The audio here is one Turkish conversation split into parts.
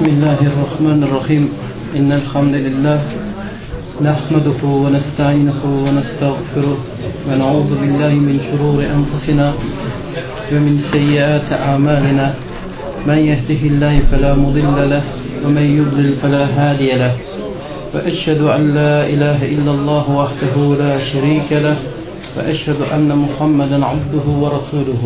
بسم الله الرحمن الرحيم إن الحمد لله نحمده ونستعينه ونستغفره ونعوذ بالله من شرور أنفسنا ومن سيئات أعمالنا من يهده الله فلا مضل له ومن يضلل فلا هادي له وأشهد أن لا إله إلا الله وحده لا شريك له وأشهد أن محمدا عبده ورسوله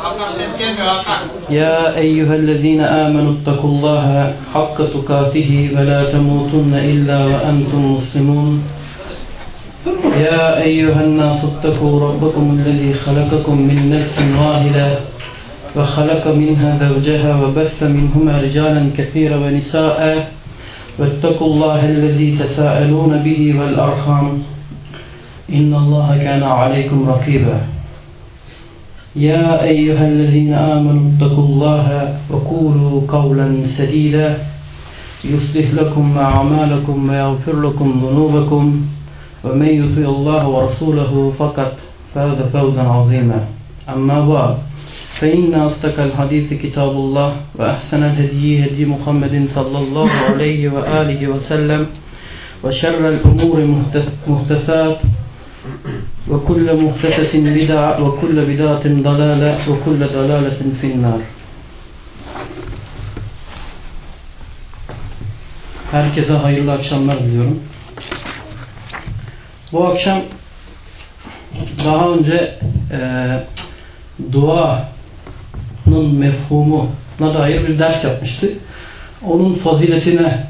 يا أيها الذين آمنوا اتقوا الله حق تقاته ولا تموتن إلا وأنتم مسلمون يا أيها الناس اتقوا ربكم الذي خلقكم من نفس واحدة وخلق منها زوجها وبث منهما رجالا كثيرا ونساء واتقوا الله الذي تساءلون به والأرحام إن الله كان عليكم رقيبا يا أيها الذين آمنوا اتقوا الله وقولوا قولا سديدا يصلح لكم أعمالكم ويغفر لكم ذنوبكم ومن يطع الله ورسوله فقد فاز فوزا عظيما أما بعد فإن أصدق الحديث كتاب الله وأحسن الهدي هدي محمد صلى الله عليه وآله وسلم وشر الأمور محدثات وكل محدثة بدعة وكل بدعة ضلالة وكل ضلالة في النار. Herkese hayırlı akşamlar diliyorum. Bu akşam daha önce duanın mefhumuna dair bir ders yapmıştık. Onun faziletine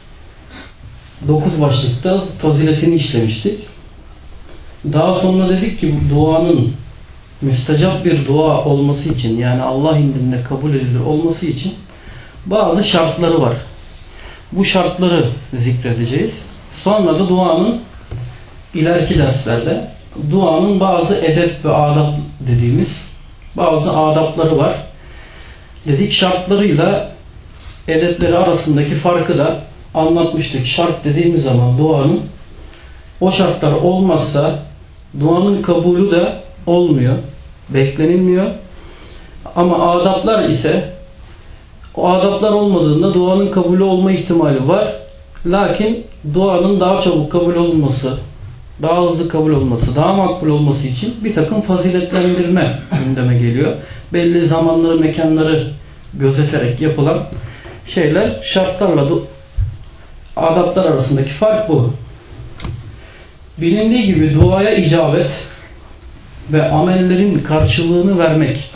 9 başlıkta faziletini işlemiştik. Daha sonra dedik ki bu duanın müstecap bir dua olması için, yani Allah indinde kabul edilir olması için bazı şartları var. Bu şartları zikredeceğiz. Sonra da duanın ileriki derslerde duanın bazı edep ve adab dediğimiz bazı adapları var. Dedik şartlarıyla edepleri arasındaki farkı da anlatmıştık. Şart dediğimiz zaman duanın o şartlar olmazsa duanın kabulü de olmuyor, beklenilmiyor. Ama adaplar ise o adaplar olmadığında duanın kabulü olma ihtimali var. Lakin duanın daha çabuk kabul olması, daha hızlı kabul olması, daha makbul olması için bir takım faziletlendirme gündeme geliyor. Belli zamanları, mekanları gözeterek yapılan şeyler, şartlarla adaplar arasındaki fark bu. Bilindiği gibi duaya icabet ve amellerin karşılığını vermek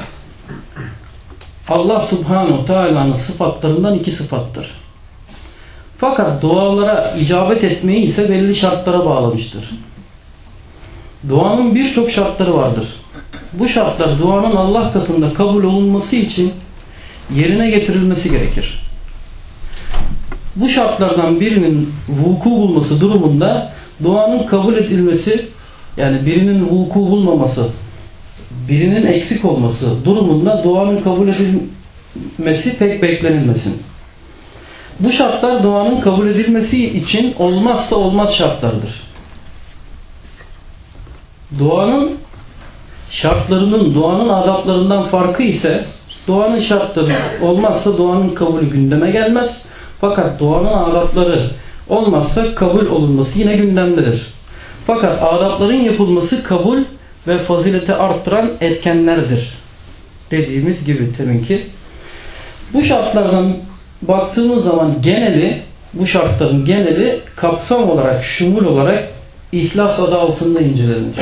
Allah Subhanahu Teala'nın sıfatlarından 2 sıfattır. Fakat dualara icabet etmeyi ise belli şartlara bağlamıştır. Duanın birçok şartları vardır. Bu şartlar duanın Allah katında kabul olunması için yerine getirilmesi gerekir. Bu şartlardan birinin vuku bulması durumunda duanın kabul edilmesi, yani birinin vuku bulmaması, birinin eksik olması durumunda duanın kabul edilmesi pek beklenilmesin. Bu şartlar duanın kabul edilmesi için olmazsa olmaz şartlardır. Duanın şartlarının, duanın adaplarından farkı ise duanın şartları olmazsa duanın kabulü gündeme gelmez. Fakat duanın adapları olmazsa kabul olunması yine gündemdedir. Fakat adapların yapılması kabul ve fazileti arttıran etkenlerdir. Dediğimiz gibi teminki. Bu şartlardan baktığımız zaman bu şartların geneli kapsam olarak, şumul olarak ihlas adı altında incelenir.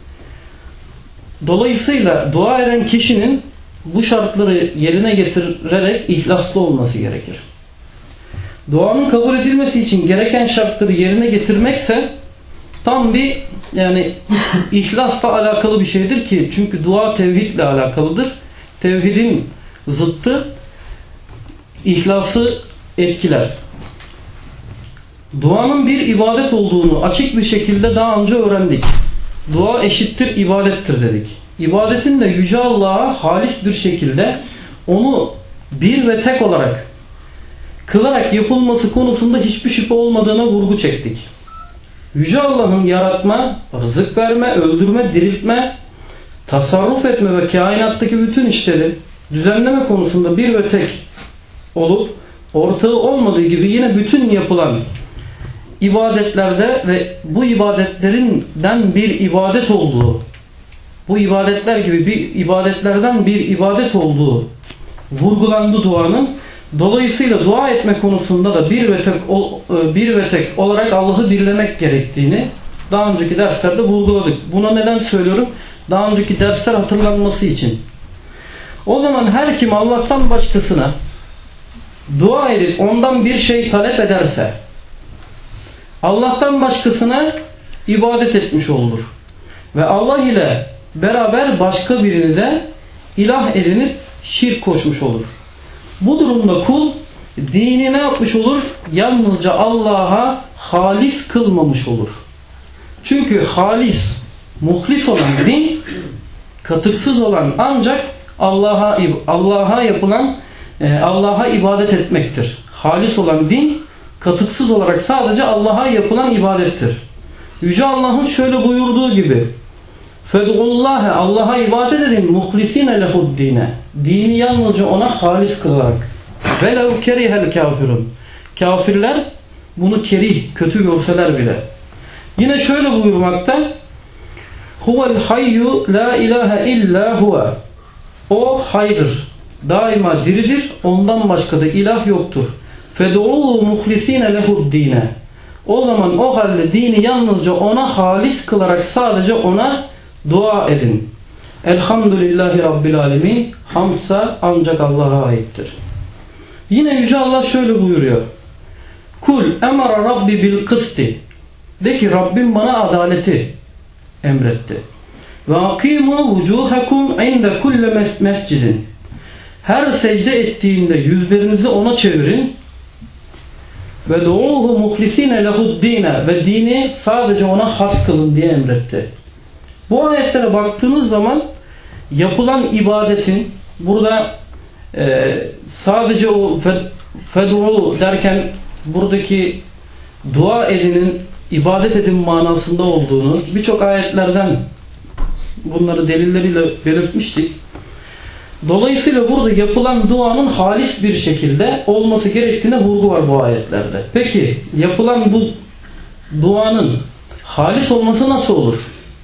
Dolayısıyla dua eden kişinin bu şartları yerine getirerek ihlaslı olması gerekir. Duanın kabul edilmesi için gereken şartları yerine getirmekse tam bir, yani ihlasla alakalı bir şeydir ki, çünkü dua tevhidle alakalıdır. Tevhidin zıttı ihlası etkiler. Duanın bir ibadet olduğunu açık bir şekilde daha önce öğrendik. Dua eşittir ibadettir dedik. İbadetin de Yüce Allah'a halis bir şekilde onu bir ve tek olarak kılarak yapılması konusunda hiçbir şüphe olmadığına vurgu çektik. Yüce Allah'ın yaratma, rızık verme, öldürme, diriltme, tasarruf etme ve kainattaki bütün işleri düzenleme konusunda bir ve tek olup ortağı olmadığı gibi yine bütün yapılan ibadetlerde ve bu ibadetlerinden bir ibadet olduğu, bu ibadetler gibi ibadetlerden bir ibadet olduğu vurgulandı duanın. Dolayısıyla dua etme konusunda da bir ve tek olarak Allah'ı birlemek gerektiğini daha önceki derslerde vurguladık. Buna neden söylüyorum? Daha önceki dersler hatırlanması için. O zaman her kim Allah'tan başkasına dua edip ondan bir şey talep ederse Allah'tan başkasına ibadet etmiş olur. Ve Allah ile beraber başka birini de ilah edinip şirk koşmuş olur. Bu durumda kul dini ne yapmış olur? Yalnızca Allah'a halis kılmamış olur. Çünkü halis, muhlis olan din, katıksız olan ancak Allah'a ibadet etmektir. Halis olan din, katıksız olarak sadece Allah'a yapılan ibadettir. Yüce Allah'ın şöyle buyurduğu gibi: "Fed'ullâhe, Allah'a ibadet edin, muhlisîne lehu'd-dîne." Dini yalnızca ona halis kılarak. "Velev kerihel kafirun." Kafirler bunu kerih, kötü görseler bile. Yine şöyle buyurmakta: "Huvel hayyu la ilahe illa huve." O haydır, daima diridir, ondan başka da ilah yoktur. "Fed'û muhlisîne lehu'd-dîne." O zaman o halde dini yalnızca ona halis kılarak sadece ona dua edin. Elhamdülillahi Rabbil alemin. Hamdsa ancak Allah'a aittir. Yine Yüce Allah şöyle buyuruyor: "Kul emara Rabbi bil kısti." De ki Rabbim bana adaleti emretti. "Ve akimu vucuhakum inde kulle mescidin." Her secde ettiğinde yüzlerinizi ona çevirin. "Ve du'uhu muhlisine lehu'd-dîne." Ve dini sadece ona has kılın diye emretti. Bu ayetlere baktığınız zaman yapılan ibadetin burada sadece o fed'u derken buradaki dua edinin ibadet edin manasında olduğunu birçok ayetlerden bunları delilleriyle belirtmiştik. Dolayısıyla burada yapılan duanın halis bir şekilde olması gerektiğine vurgu var bu ayetlerde. Peki yapılan bu duanın halis olması nasıl olur?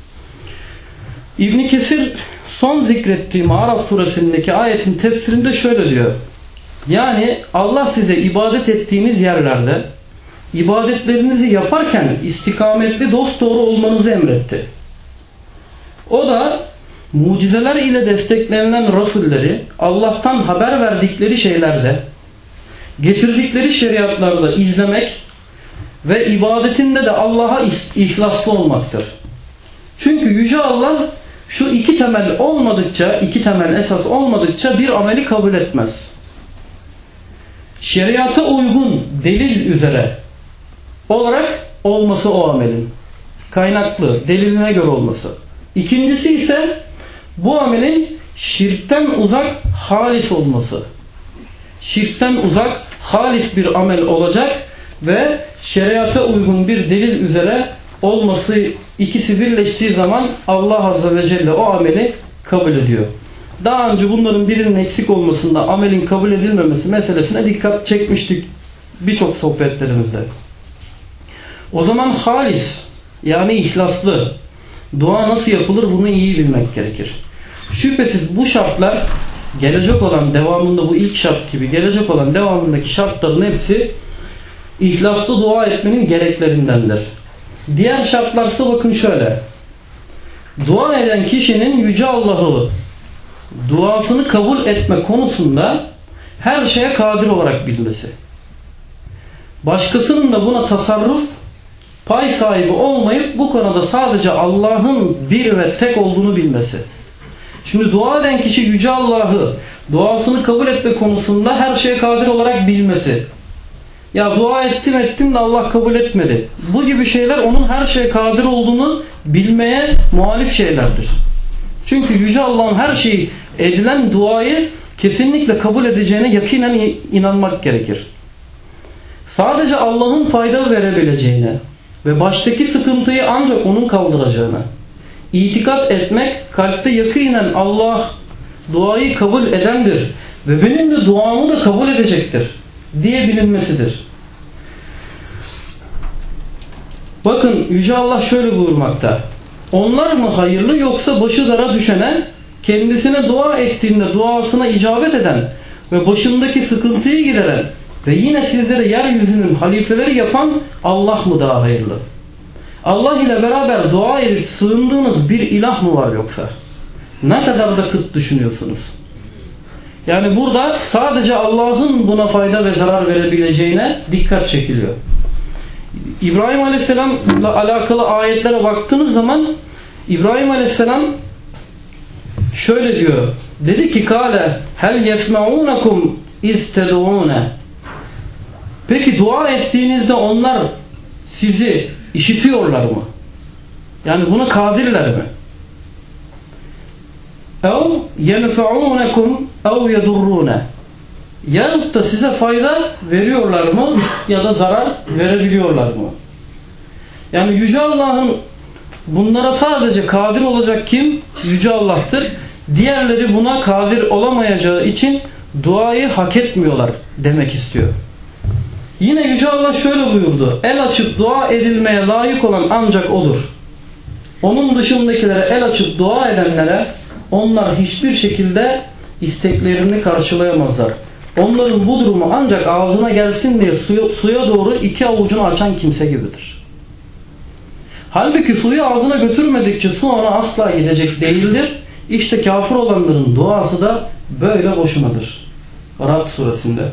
İbn Kesir son zikrettiğim Araf suresindeki ayetin tefsirinde şöyle diyor: yani Allah size ibadet ettiğiniz yerlerde ibadetlerinizi yaparken istikametli dosdoğru olmanızı emretti. O da mucizeler ile desteklenen Rasulleri Allah'tan haber verdikleri şeylerde, getirdikleri şeriatlarda izlemek ve ibadetinde de Allah'a ihlaslı olmaktır. Çünkü Yüce Allah şu iki temel esas olmadıkça bir ameli kabul etmez. Şeriata uygun delil üzere olarak olması o amelin. Kaynaklı, deliline göre olması. İkincisi ise bu amelin şirkten uzak, halis olması. Şirkten uzak, halis bir amel olacak ve şeriata uygun bir delil üzere olması, ikisi birleştiği zaman Allah Azze ve Celle o ameli kabul ediyor. Daha önce bunların birinin eksik olmasında amelin kabul edilmemesi meselesine dikkat çekmiştik birçok sohbetlerimizde. O zaman halis, yani ihlaslı dua nasıl yapılır bunu iyi bilmek gerekir. Şüphesiz bu şartlar gelecek olan devamında, bu ilk şart gibi gelecek olan devamındaki şartların hepsi ihlaslı dua etmenin gereklerindendir. Diğer şartlarsa bakın şöyle: dua eden kişinin Yüce Allah'ı duasını kabul etme konusunda her şeye kadir olarak bilmesi. Başkasının da buna tasarruf, pay sahibi olmayıp bu konuda sadece Allah'ın bir ve tek olduğunu bilmesi. Şimdi dua eden kişi Yüce Allah'ı duasını kabul etme konusunda her şeye kadir olarak bilmesi. Ya dua ettim de Allah kabul etmedi. Bu gibi şeyler onun her şeye kadir olduğunu bilmeye muhalif şeylerdir. Çünkü Yüce Allah'ın her şeyi edilen duayı kesinlikle kabul edeceğine yakinen inanmak gerekir. Sadece Allah'ın fayda verebileceğine ve baştaki sıkıntıyı ancak onun kaldıracağına İtikat etmek, kalpte yakinen Allah duayı kabul edendir ve benim de duamı da kabul edecektir diye bilinmesidir. Bakın Yüce Allah şöyle buyurmakta. Onlar mı hayırlı yoksa başı dara düşene, kendisine dua ettiğinde duasına icabet eden ve başındaki sıkıntıyı gideren ve yine sizlere yeryüzünün halifeleri yapan Allah mı daha hayırlı? Allah ile beraber dua edip sığındığınız bir ilah mı var yoksa? Ne kadar da kıt düşünüyorsunuz. Yani burada sadece Allah'ın buna fayda ve zarar verebileceğine dikkat çekiliyor. İbrahim Aleyhisselam'la alakalı ayetlere baktığınız zaman İbrahim Aleyhisselam şöyle diyor. Dedi ki kâle hel yesma'ûnekum istedûne. Peki dua ettiğinizde onlar sizi işitiyorlar mı? Yani buna kadirler mi? Ev yenfe'ûnekum ev yedurrûne. Yahut da size fayda veriyorlar mı ya da zarar verebiliyorlar mı? Yani Yüce Allah'ın bunlara sadece kadir olacak kim? Yüce Allah'tır. Diğerleri buna kadir olamayacağı için duayı hak etmiyorlar demek istiyor. Yine Yüce Allah şöyle buyurdu. El açıp dua edilmeye layık olan ancak O'dur. Onun dışındakilere el açıp dua edenlere onlar hiçbir şekilde isteklerini karşılayamazlar. Onların bu durumu ancak ağzına gelsin diye suya doğru iki avucunu açan kimse gibidir. Halbuki suyu ağzına götürmedikçe su ona asla gidecek değildir. İşte kafir olanların duası da böyle boşunadır. Ra'd suresinde.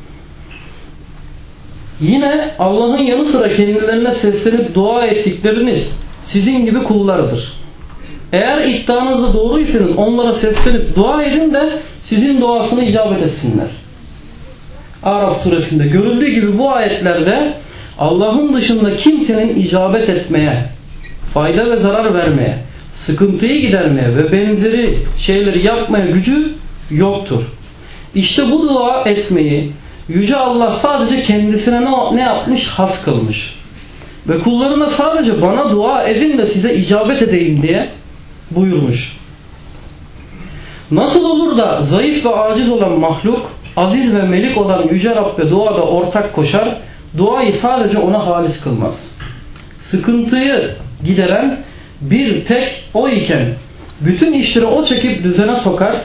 Yine Allah'ın yanı sıra kendilerine seslenip dua ettikleriniz sizin gibi kullarıdır. Eğer iddianızda doğruysanız onlara seslenip dua edin de sizin duasını icabet etsinler. Araf suresinde görüldüğü gibi bu ayetlerde Allah'ın dışında kimsenin icabet etmeye, fayda ve zarar vermeye, sıkıntıyı gidermeye ve benzeri şeyleri yapmaya gücü yoktur. İşte bu dua etmeyi Yüce Allah sadece kendisine ne yapmış? Has kılmış. Ve kullarına sadece bana dua edin de size icabet edeyim diye buyurmuş. Nasıl olur da zayıf ve aciz olan mahluk, aziz ve melik olan Yüce Rabbe duada ortak koşar, duayı sadece ona halis kılmaz. Sıkıntıyı gideren bir tek O iken, bütün işleri O çekip düzene sokar.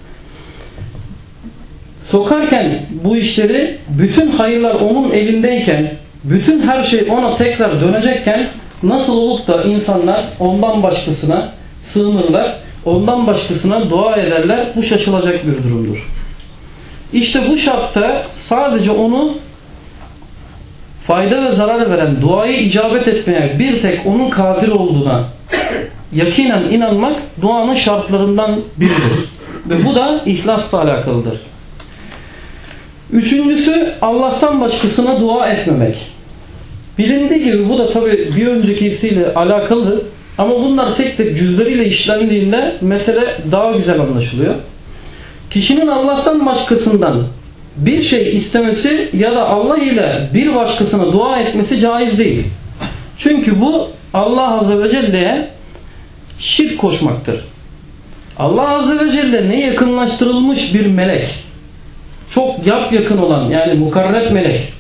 Sokarken bu işleri, bütün hayırlar O'nun elindeyken, bütün her şey O'na tekrar dönecekken, nasıl olup da insanlar ondan başkasına sığınırlar, ondan başkasına dua ederler, bu şaşılacak bir durumdur. İşte bu şartta sadece onu fayda ve zarar veren, duayı icabet etmeye bir tek onun kadir olduğuna yakinen inanmak duanın şartlarından biridir. Ve bu da ihlasla alakalıdır. Üçüncüsü Allah'tan başkasına dua etmemek. Bilindiği gibi bu da tabi bir öncekisiyle alakalı ama bunlar tek tek cüzleriyle işlendiğinde mesele daha güzel anlaşılıyor. Kişinin Allah'tan başkasından bir şey istemesi ya da Allah ile bir başkasına dua etmesi caiz değil. Çünkü bu Allah Azze ve Celle'ye şirk koşmaktır. Allah Azze ve Celle ne yakınlaştırılmış bir melek, çok yakın olan yani mukarreb melek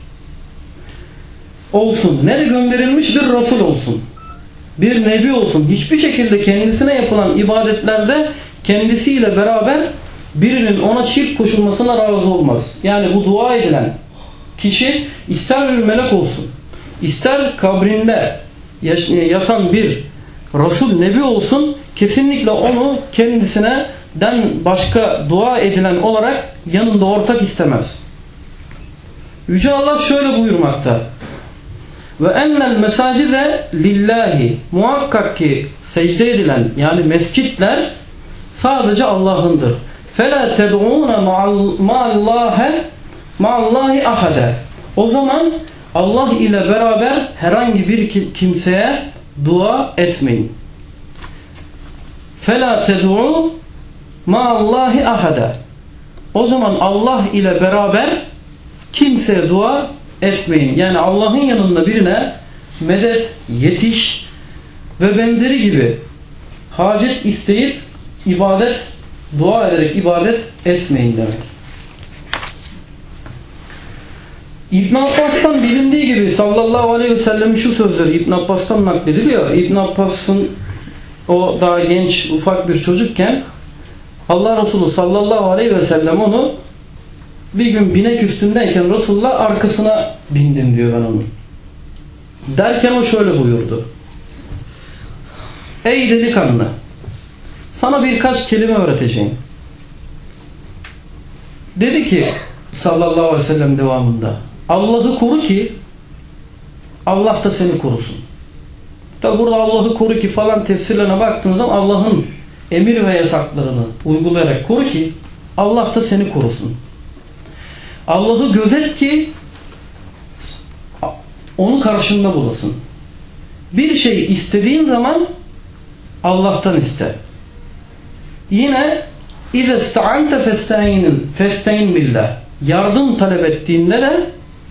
olsun, ne de gönderilmiş bir Resul olsun, bir Nebi olsun, hiçbir şekilde kendisine yapılan ibadetlerde kendisiyle beraber birinin ona şirk koşulmasına razı olmaz. Yani bu dua edilen kişi ister bir melek olsun, ister kabrinde yatan bir Resul, Nebi olsun, kesinlikle onu kendisinden başka dua edilen olarak yanında ortak istemez. Yüce Allah şöyle buyurmakta. Ve ennel mesacide lillahi, muhakkak ki secde edilen yani mescitler sadece Allah'ındır. فَلَا تَدْعُونَ مَعَ ahade. O zaman Allah ile beraber herhangi bir kimseye dua etmeyin. فَلَا تَدْعُوا مَعَ ahade. O zaman Allah ile beraber kimseye dua etmeyin. Yani Allah'ın yanında birine medet, yetiş ve benzeri gibi hacet isteyip dua ederek ibadet etmeyin demek. İbn Abbas'tan bilindiği gibi sallallahu aleyhi ve sellem'in şu sözleri İbn Abbas'tan naklediliyor. İbn Abbas'ın o daha genç ufak bir çocukken Allah Resulü sallallahu aleyhi ve sellem onu bir gün binek üstündeyken Resulullah arkasına bindim diyor ben onu. Derken o şöyle buyurdu. Ey delikanlı, sana birkaç kelime öğreteceğim. Dedi ki sallallahu aleyhi ve sellem devamında, Allah'ı koru ki Allah da seni korusun. Tabi burada Allah'ı koru ki falan tefsirlerine baktığınız zaman Allah'ın emir ve yasaklarını uygulayarak koru ki Allah da seni korusun. Allah'ı gözet ki onu karşında bulasın. Bir şey istediğin zaman Allah'tan iste. Yine اِذَا اسْتَعَنْتَ فَاسْتَعِنْ بِاللّٰهِ yardım talep ettiğinde de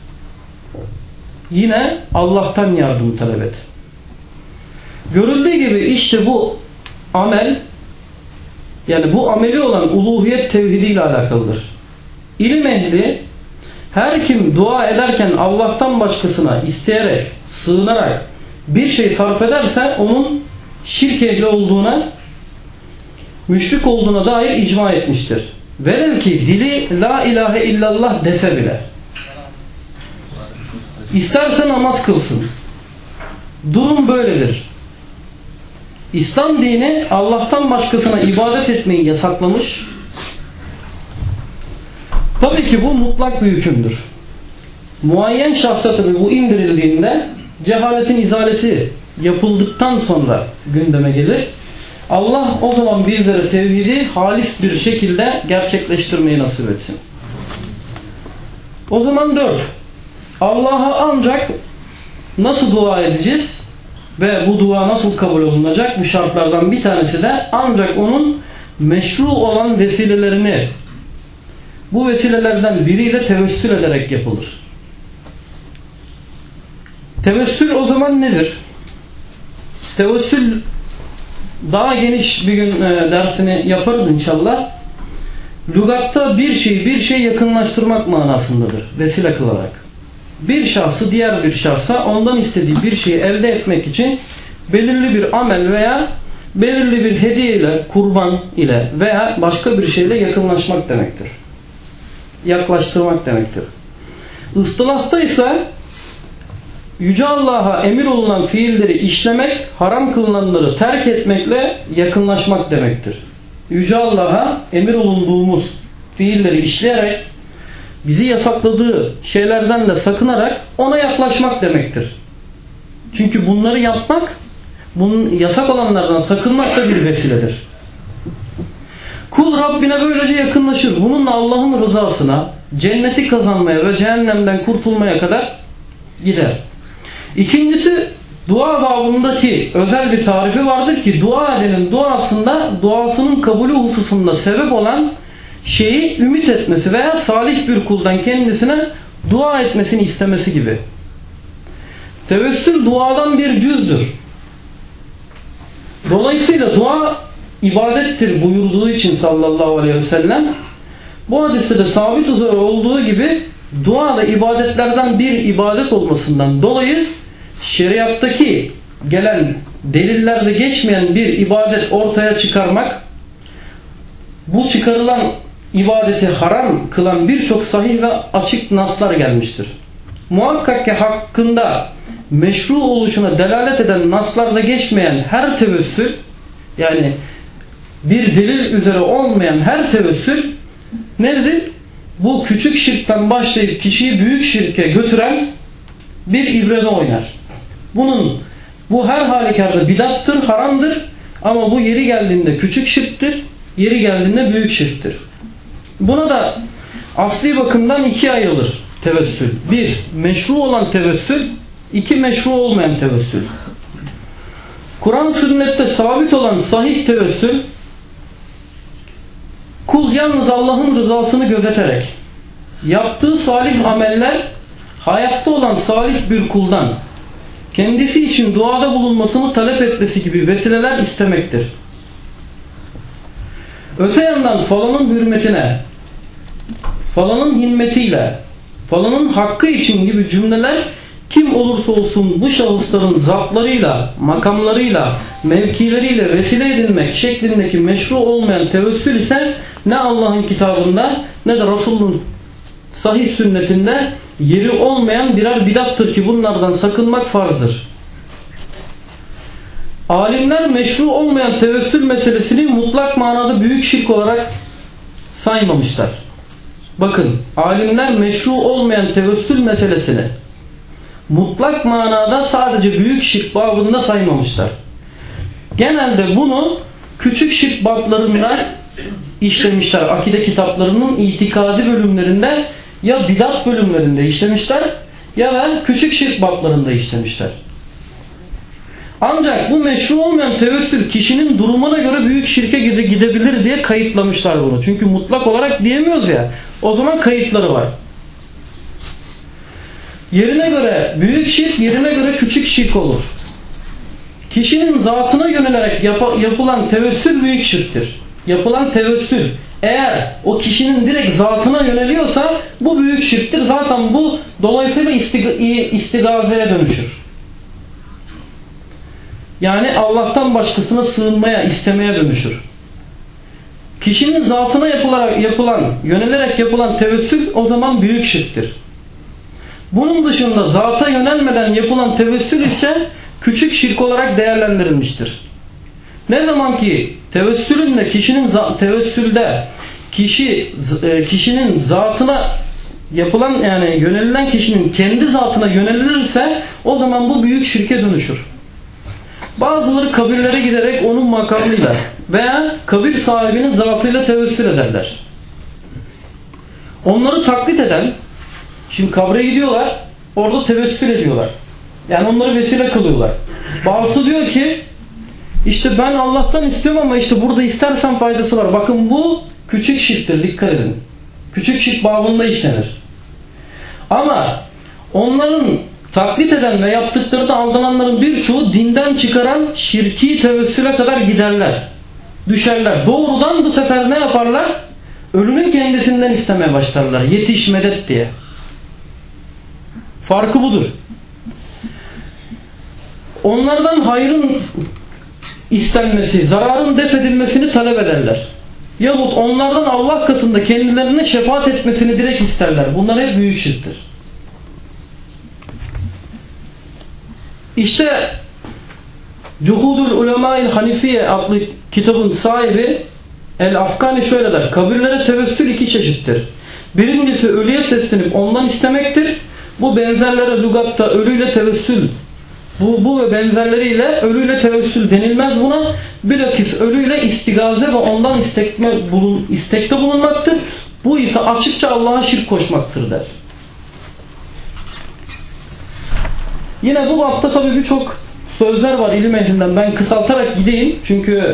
yine Allah'tan yardım talep et. Görüldüğü gibi işte bu amel, yani bu ameli olan uluhiyet tevhidiyle alakalıdır. İlim ehli her kim dua ederken Allah'tan başkasına isteyerek, sığınarak bir şey sarf ederse onun şirk ehli olduğuna, müşrik olduğuna dair icma etmiştir. Velev ki dili la ilahe illallah dese bile. İsterse namaz kılsın. Durum böyledir. İslam dini Allah'tan başkasına ibadet etmeyi yasaklamış. Tabii ki bu mutlak bir hükümdür. Muayyen şahsa tabii bu indirildiğinde cehaletin izalesi yapıldıktan sonra gündeme gelir. Allah o zaman bizlere tevhidi halis bir şekilde gerçekleştirmeyi nasip etsin. O zaman 4. Allah'a ancak nasıl dua edeceğiz ve bu dua nasıl kabul olunacak? Bu şartlardan bir tanesi de ancak onun meşru olan vesilelerini, bu vesilelerden biriyle tevessül ederek yapılır. Tevessül o zaman nedir? Tevessül daha geniş bir gün dersini yaparız inşallah. Lügatta bir şey yakınlaştırmak manasındadır. Vesile kılarak. Bir şahsı diğer bir şahsa ondan istediği bir şeyi elde etmek için belirli bir amel veya belirli bir hediye ile, kurban ile veya başka bir şeyle yakınlaşmak demektir. Yaklaştırmak demektir. Istilahta ise Yüce Allah'a emir olunan fiilleri işlemek, haram kılınanları terk etmekle yakınlaşmak demektir. Yüce Allah'a emir olunduğumuz fiilleri işleyerek, bizi yasakladığı şeylerden de sakınarak ona yaklaşmak demektir. Çünkü bunları yapmak, bunun yasak olanlardan sakınmak da bir vesiledir. Kul Rabbine böylece yakınlaşır. Bununla Allah'ın rızasına, cenneti kazanmaya ve cehennemden kurtulmaya kadar gider. İkincisi, dua babındaki özel bir tarifi vardır ki dua edenin duasında, duasının kabulü hususunda sebep olan şeyi ümit etmesi veya salih bir kuldan kendisine dua etmesini istemesi gibi. Tevessül duadan bir cüzdür. Dolayısıyla dua ibadettir buyurduğu için sallallahu aleyhi ve sellem, bu hadiste de sabit üzere olduğu gibi dua da ibadetlerden bir ibadet olmasından dolayı şeriattaki gelen delillerde geçmeyen bir ibadet ortaya çıkarmak, bu çıkarılan ibadeti haram kılan birçok sahih ve açık naslar gelmiştir. Muhakkak ki hakkında meşru oluşuna delalet eden naslarda geçmeyen her tevessül, yani bir delil üzere olmayan her tevessül nedir? Bu küçük şirkten başlayıp kişiyi büyük şirke götüren bir ibrede oynar. Bu her halükarda bidattır, haramdır ama bu yeri geldiğinde küçük şirktir, yeri geldiğinde büyük şirktir. Buna da asli bakımdan ikiye ayrılır tevessül. 1. Meşru olan tevessül. 2. Meşru olmayan tevessül. Kur'an sünnette sabit olan sahih tevessül, kul yalnız Allah'ın rızasını gözeterek yaptığı salih ameller hayatta olan salih bir kuldan kendisi için duada bulunmasını talep etmesi gibi vesileler istemektir. Öte yandan falanın hürmetine, falanın himmetiyle falanın hakkı için gibi cümleler kim olursa olsun bu şahısların zatlarıyla, makamlarıyla, mevkileriyle vesile edilmek şeklindeki meşru olmayan tevessül ise ne Allah'ın kitabında ne de Resul'ün sahih sünnetinde yeri olmayan birer bidattır ki bunlardan sakınmak farzdır. Alimler meşru olmayan tevessül meselesini mutlak manada büyük şirk olarak saymamışlar. Bakın, alimler meşru olmayan tevessül meselesini mutlak manada sadece büyük şirk babında saymamışlar. Genelde bunu küçük şirk bablarında işlemişler. Akide kitaplarının itikadi bölümlerinde ya bidat bölümlerinde işlemişler ya da küçük şirk bablarında işlemişler. Ancak bu meşru olmayan tevessül kişinin durumuna göre büyük şirke gidebilir diye kayıtlamışlar bunu. Çünkü mutlak olarak diyemiyoruz ya. O zaman kayıtları var. Yerine göre büyük şirk, yerine göre küçük şirk olur. Kişinin zatına yönelerek yapılan tevessül büyük şirktir. Yapılan tevessül eğer o kişinin direkt zatına yöneliyorsa bu büyük şirktir. Zaten bu dolayısıyla istigazeye dönüşür. Yani Allah'tan başkasına sığınmaya, istemeye dönüşür. Kişinin zatına yönelerek yapılan tevessül o zaman büyük şirktir. Bunun dışında zata yönelmeden yapılan tevessül ise küçük şirk olarak değerlendirilmiştir. Ne zaman ki tevessülünde kişinin zatına yapılan yani yönelilen kişinin kendi zatına yönelirse o zaman bu büyük şirke dönüşür. Bazıları kabirlere giderek onun makamıyla veya kabir sahibinin zatıyla tevessül ederler. Onları taklit eden, şimdi kabre gidiyorlar, orada tevessül ediyorlar. Yani onları vesile kılıyorlar. Bazısı diyor ki işte ben Allah'tan istiyorum ama işte burada istersen faydası var. Bakın bu küçük şirktir, dikkat edin. Küçük şirk babında işlenir. Ama onların taklit eden ve yaptıkları da aldananların birçoğu dinden çıkaran şirki tevessüle kadar giderler. Düşerler. Doğrudan bu sefer ne yaparlar? Ölünün kendisinden istemeye başlarlar. Yetiş medet diye. Farkı budur. Onlardan hayrın istenmesi, zararın def edilmesini talep ederler. Yahut onlardan Allah katında kendilerine şefaat etmesini direkt isterler. Bunlar hep büyük şirktir. İşte Cuhudul Ulemâ'il Hanifiye adlı kitabın sahibi El-Afgani şöyle der. Kabirlere tevessül iki çeşittir. Birincisi ölüye seslenip ondan istemektir. Bu benzerlere lügatta ölüyle tevessül. Bu ve benzerleriyle ölüyle tevessül denilmez buna. Bilakis ölüyle istigaze ve ondan istekte bulunmaktır. Bu ise açıkça Allah'a şirk koşmaktır der. Yine bu bapta tabi birçok sözler var ilim ehlinden. Ben kısaltarak gideyim. Çünkü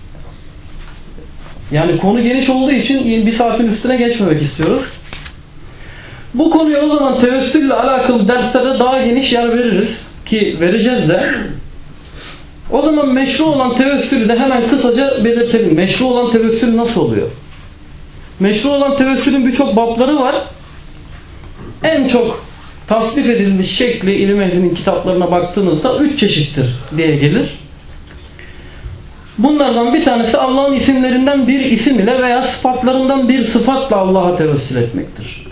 yani konu geniş olduğu için bir saatin üstüne geçmemek istiyoruz. Bu konuya o zaman tevessülle alakalı derslerde daha geniş yer veririz. Ki vereceğiz de. O zaman meşru olan tevessülü de hemen kısaca belirtelim. Meşru olan tevessül nasıl oluyor? Meşru olan tevessülün birçok babları var. En çok tasnif edilmiş şekli ilim ehlinin kitaplarına baktığınızda 3 çeşittir diye gelir. Bunlardan bir tanesi Allah'ın isimlerinden bir isim ile veya sıfatlarından bir sıfatla Allah'a tevessül etmektir.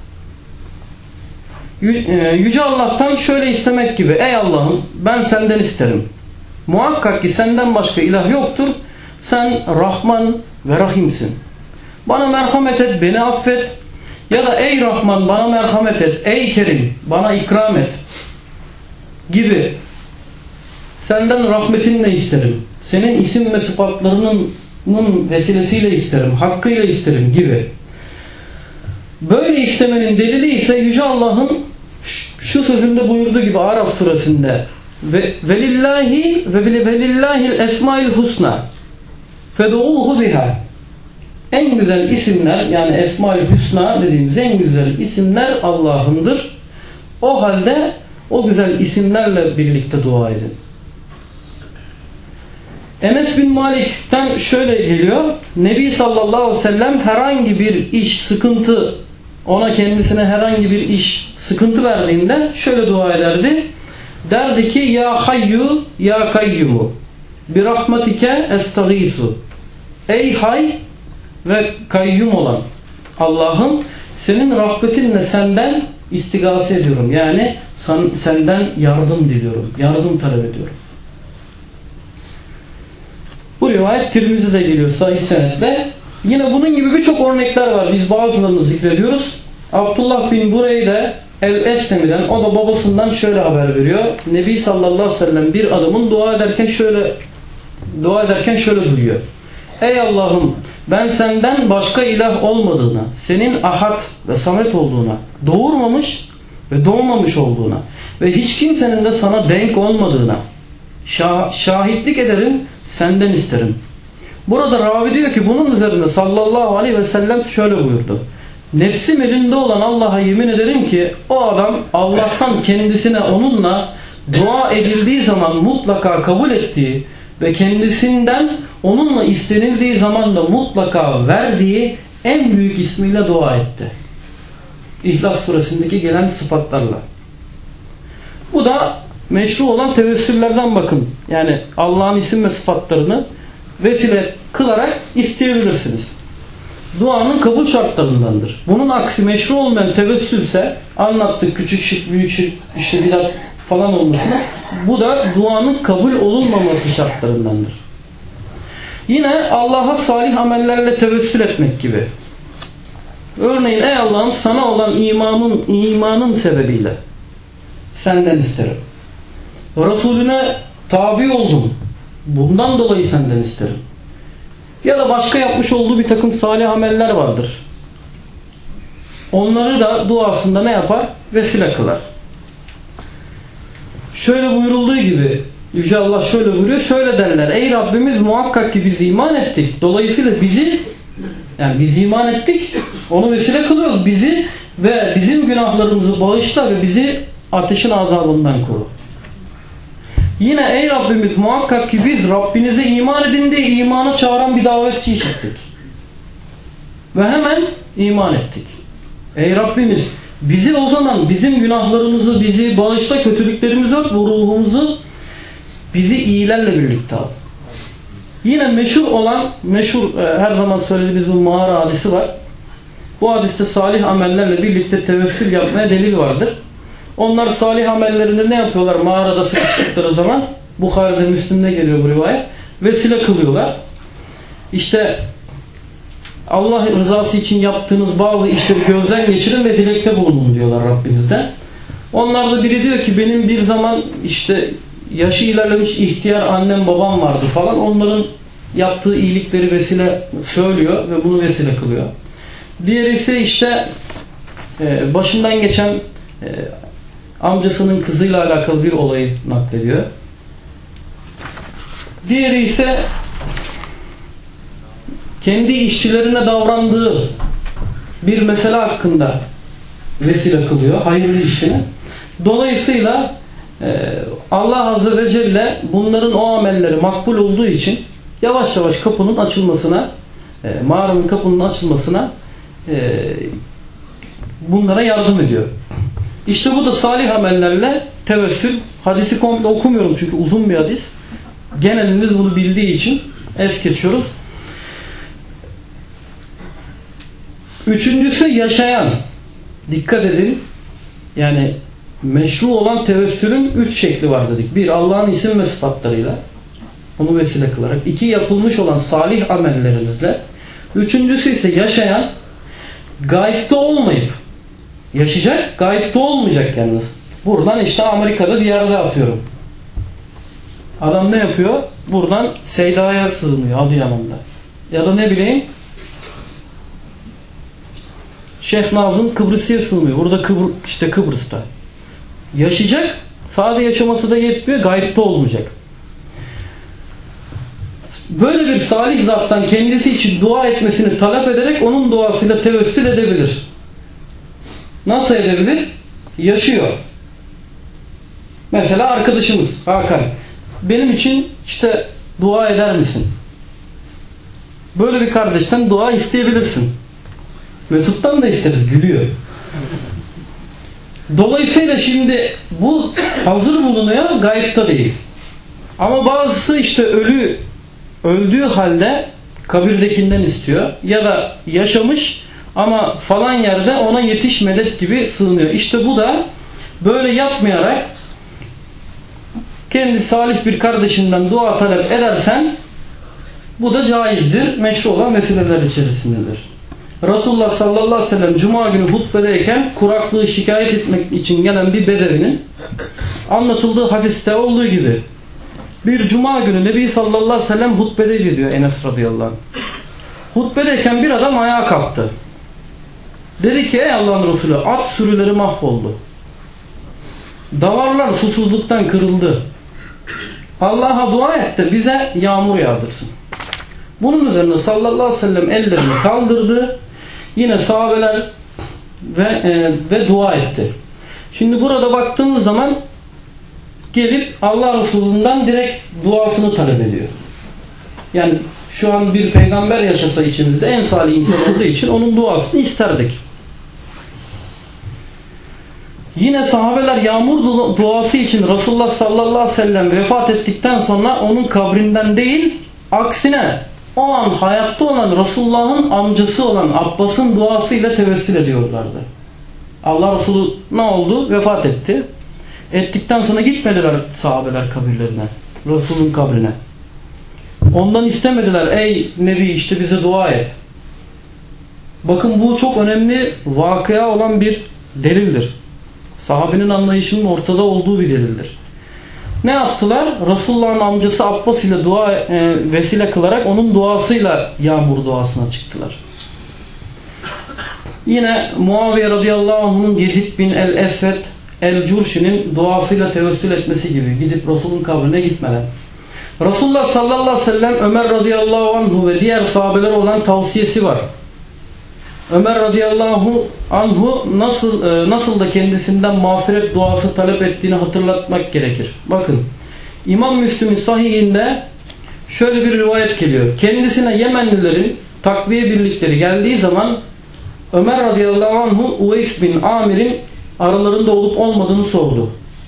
Yüce Allah'tan şöyle istemek gibi: ey Allah'ım ben senden isterim. Muhakkak ki senden başka ilah yoktur. Sen Rahman ve Rahimsin. Bana merhamet et, beni affet. Ya da ey Rahman bana merhamet et, ey Kerim bana ikram et gibi. Senden rahmetinle isterim. Senin isim ve sıfatlarının vesilesiyle isterim, hakkıyla isterim gibi. Böyle istemenin delili ise Yüce Allah'ın şu sözünde buyurduğu gibi Araf suresinde: velillahil esmail husna fed'uhu biha. En güzel isimler, yani Esma-ül Hüsna dediğimiz en güzel isimler Allah'ındır. O halde o güzel isimlerle birlikte dua edin. Enes bin Malik'ten şöyle geliyor: Nebi sallallahu aleyhi ve sellem herhangi bir iş, sıkıntı ona kendisine herhangi bir iş sıkıntı verdiğinde şöyle dua ederdi. Derdi ki ya hayyu ya kayyumu bi rahmetike estağisu. Ey hay ve kayyum olan Allah'ım, senin rahmetinle senden istigase ediyorum. Yani senden yardım diliyorum. Yardım talep ediyorum. Bu rivayet Tirmizi'de geliyor sahih senetle. Yine bunun gibi birçok örnekler var. Biz bazılarını zikrediyoruz. Abdullah bin Bureyde el-Eslemi'den, o da babasından şöyle haber veriyor. Nebi sallallahu aleyhi ve sellem bir adamın dua ederken şöyle duyuyor. Ey Allah'ım, ben senden başka ilah olmadığına, senin ahad ve samet olduğuna, doğurmamış ve doğmamış olduğuna ve hiç kimsenin de sana denk olmadığına şahitlik ederim, senden isterim. Burada ravi diyor ki bunun üzerine sallallahu aleyhi ve sellem şöyle buyurdu. Nefsim elinde olan Allah'a yemin ederim ki o adam Allah'tan kendisine onunla dua edildiği zaman mutlaka kabul ettiği ve kendisinden onunla istenildiği zaman da mutlaka verdiği en büyük ismiyle dua etti. İhlas suresindeki gelen sıfatlarla. Bu da meşru olan tevessüllerden bakın. Yani Allah'ın isim ve sıfatlarını vesile kılarak isteyebilirsiniz. Duanın kabul şartlarındandır. Bunun aksi meşru olmayan tevessülse, anlattık küçük şirk, büyük şirk, işte bidat falan olmasına, bu da duanın kabul olunmaması şartlarındandır. Yine Allah'a salih amellerle tevessül etmek gibi. Örneğin ey Allah'ım, sana olan imanın sebebiyle senden isterim. Resulüne tabi oldum. Bundan dolayı senden isterim. Ya da başka yapmış olduğu bir takım salih ameller vardır. Onları da duasında ne yapar? Vesile kılar. Şöyle buyurulduğu gibi, Yüce Allah şöyle buyuruyor, şöyle derler. Ey Rabbimiz, muhakkak ki biz iman ettik. Dolayısıyla biz iman ettik. Onu vesile kılıyoruz. Bizi ve bizim günahlarımızı bağışla ve bizi ateşin azabından koru. Yine ey Rabbimiz, muhakkak ki biz Rabbinize iman edin diye imana çağıran bir davetçi işittik. Ve hemen iman ettik. Ey Rabbimiz, bizi o zaman bizim günahlarımızı bizi bağışla, kötülüklerimizi ört, bu ruhumuzu bizi iyilerle birlikte al. Yine meşhur her zaman söylediğimiz bu mağara hadisi var. Bu hadiste salih amellerle birlikte tevessül yapmaya delil vardır. Onlar salih amellerinde ne yapıyorlar? Mağarada sıkıştıkları zaman, Bukhari'de, Müslim'de geliyor bu rivayet, vesile kılıyorlar. İşte Allah rızası için yaptığınız bazı işleri gözden geçirin ve dilekte bulunun diyorlar Rabbinizden. Onlar da biri diyor ki benim bir zaman işte yaşı ilerlemiş ihtiyar annem babam vardı falan, onların yaptığı iyilikleri vesile söylüyor ve bunu vesile kılıyor. Diğeri ise işte başından geçen amcasının kızıyla alakalı bir olayı naklediyor. Diğeri ise kendi işçilerine davrandığı bir mesele hakkında vesile kılıyor, hayırlı işini. Dolayısıyla Allah Azze ve Celle bunların o amelleri makbul olduğu için yavaş yavaş kapının açılmasına, mağaranın kapının açılmasına bunlara yardım ediyor. İşte bu da salih amellerle tevessül. Hadisi komple okumuyorum çünkü uzun bir hadis. Geneliniz bunu bildiği için es geçiyoruz. Üçüncüsü yaşayan. Dikkat edin. Yani meşru olan tevessülün 3 şekli var dedik. 1. Allah'ın isim ve sıfatlarıyla. Onu vesile kılarak. 2. Yapılmış olan salih amellerinizle. Üçüncüsü ise yaşayan, gayipte olmayıp yaşayacak, gayipte olmayacak yalnız. Buradan işte Amerika'da bir yerde atıyorum. Adam ne yapıyor? Buradan Seyda'ya sığınıyor Adıyaman'da. Ya da ne bileyim Şeyh Nazım Kıbrıs'a sığınıyor. Burada Kıbrıs'ta. Yaşayacak, sadece yaşaması da yetmiyor, gayipte olmayacak. Böyle bir salih zattan kendisi için dua etmesini talep ederek onun duasıyla tevessül edebilir. Nasıl edebilir? Yaşıyor. Mesela arkadaşımız Hakan, benim için işte dua eder misin? Böyle bir kardeşten dua isteyebilirsin. Mesut'tan da isteriz, gülüyor. Dolayısıyla şimdi bu hazır bulunuyor, gaybta değil. Ama bazısı işte öldüğü halde kabirdekinden istiyor. Ya da yaşamış ama falan yerde ona yetiş medet gibi sığınıyor. İşte bu da böyle yapmayarak kendi salih bir kardeşinden dua talep edersen bu da caizdir. Meşru olan meseleler içerisindedir. Resulullah sallallahu aleyhi ve sellem Cuma günü hutbedeyken kuraklığı şikayet etmek için gelen bir bedevinin anlatıldığı hadiste olduğu gibi bir Cuma günü Nebi sallallahu aleyhi ve sellem hutbedeydi diyor Enes radıyallahu anh. Hutbedeyken bir adam ayağa kalktı. Dedi ki ey Allah'ın Resulü, at sürüleri mahvoldu. Davarlar susuzluktan kırıldı. Allah'a dua et de bize yağmur yağdırsın. Bunun üzerine sallallahu aleyhi ve sellem ellerini kaldırdı. Yine sahabeler ve dua etti. Şimdi burada baktığımız zaman gelip Allah Resulü'nden direkt duasını talep ediyor. Yani şu an bir peygamber yaşasa içimizde en salih insan olduğu için onun duasını isterdik. Yine sahabeler yağmur duası için Resulullah sallallahu aleyhi ve sellem vefat ettikten sonra onun kabrinden değil, aksine o an hayatta olan Resulullah'ın amcası olan Abbas'ın duasıyla tevessül ediyorlardı. Allah Resulü ne oldu? Vefat etti. Ettikten sonra gitmediler sahabeler kabirlerine. Resul'ün kabrine. Ondan istemediler. Ey Nebi işte bize dua et. Bakın bu çok önemli vakıa olan bir delildir. Sahabenin anlayışının ortada olduğu bir delildir. Ne yaptılar? Resulullah'ın amcası Abbas ile dua vesile kılarak onun duasıyla yağmur duasına çıktılar. Yine Muaviye radıyallahu anh'ın Yezid bin el-Esved el-Curşi'nin duasıyla tevessül etmesi gibi gidip Resul'ün kabrine gitmeden. Resulullah sallallahu aleyhi ve sellem Ömer radıyallahu anhu ve diğer sahabelere olan tavsiyesi var. Ömer radıyallahu anhu nasıl da kendisinden mağfiret duası talep ettiğini hatırlatmak gerekir. Bakın İmam Müslim'in sahihinde şöyle bir rivayet geliyor. Kendisine Yemenlilerin takviye birlikleri geldiği zaman Ömer radıyallahu anhu Uveys bin Amir'in aralarında olup olmadığını sordu.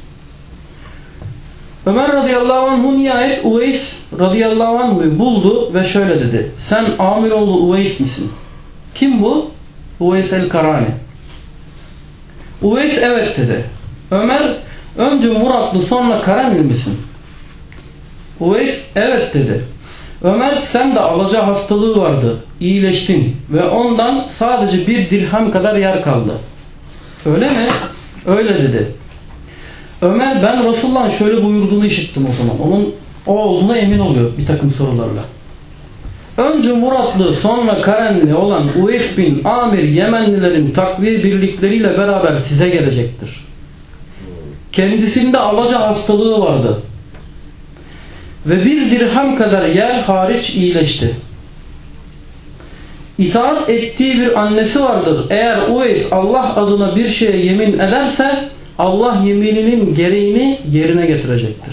Ömer radıyallahu anhu nihayet Uveys radıyallahu anhu'yu buldu ve şöyle dedi. Sen Amiroğlu Uveys misin? Kim bu? Uveys el-Karani. Uveys evet dedi. Ömer önce Muratlı sonra Karanlı misin? Uveys evet dedi. Ömer sen de alaca hastalığı vardı. İyileştin ve ondan sadece bir dirhem kadar yer kaldı. Öyle mi? Öyle dedi. Ömer ben Resulullah'ın şöyle buyurduğunu işittim o zaman. Onun o olduğuna emin oluyor bir takım sorularla. Önce Muratlı sonra Karenli olan Uveys bin Amir Yemenlilerin takviye birlikleriyle beraber size gelecektir. Kendisinde alaca hastalığı vardı. Ve bir dirhem kadar yer hariç iyileşti. İtaat ettiği bir annesi vardır. Eğer Uveys Allah adına bir şeye yemin ederse Allah yemininin gereğini yerine getirecektir.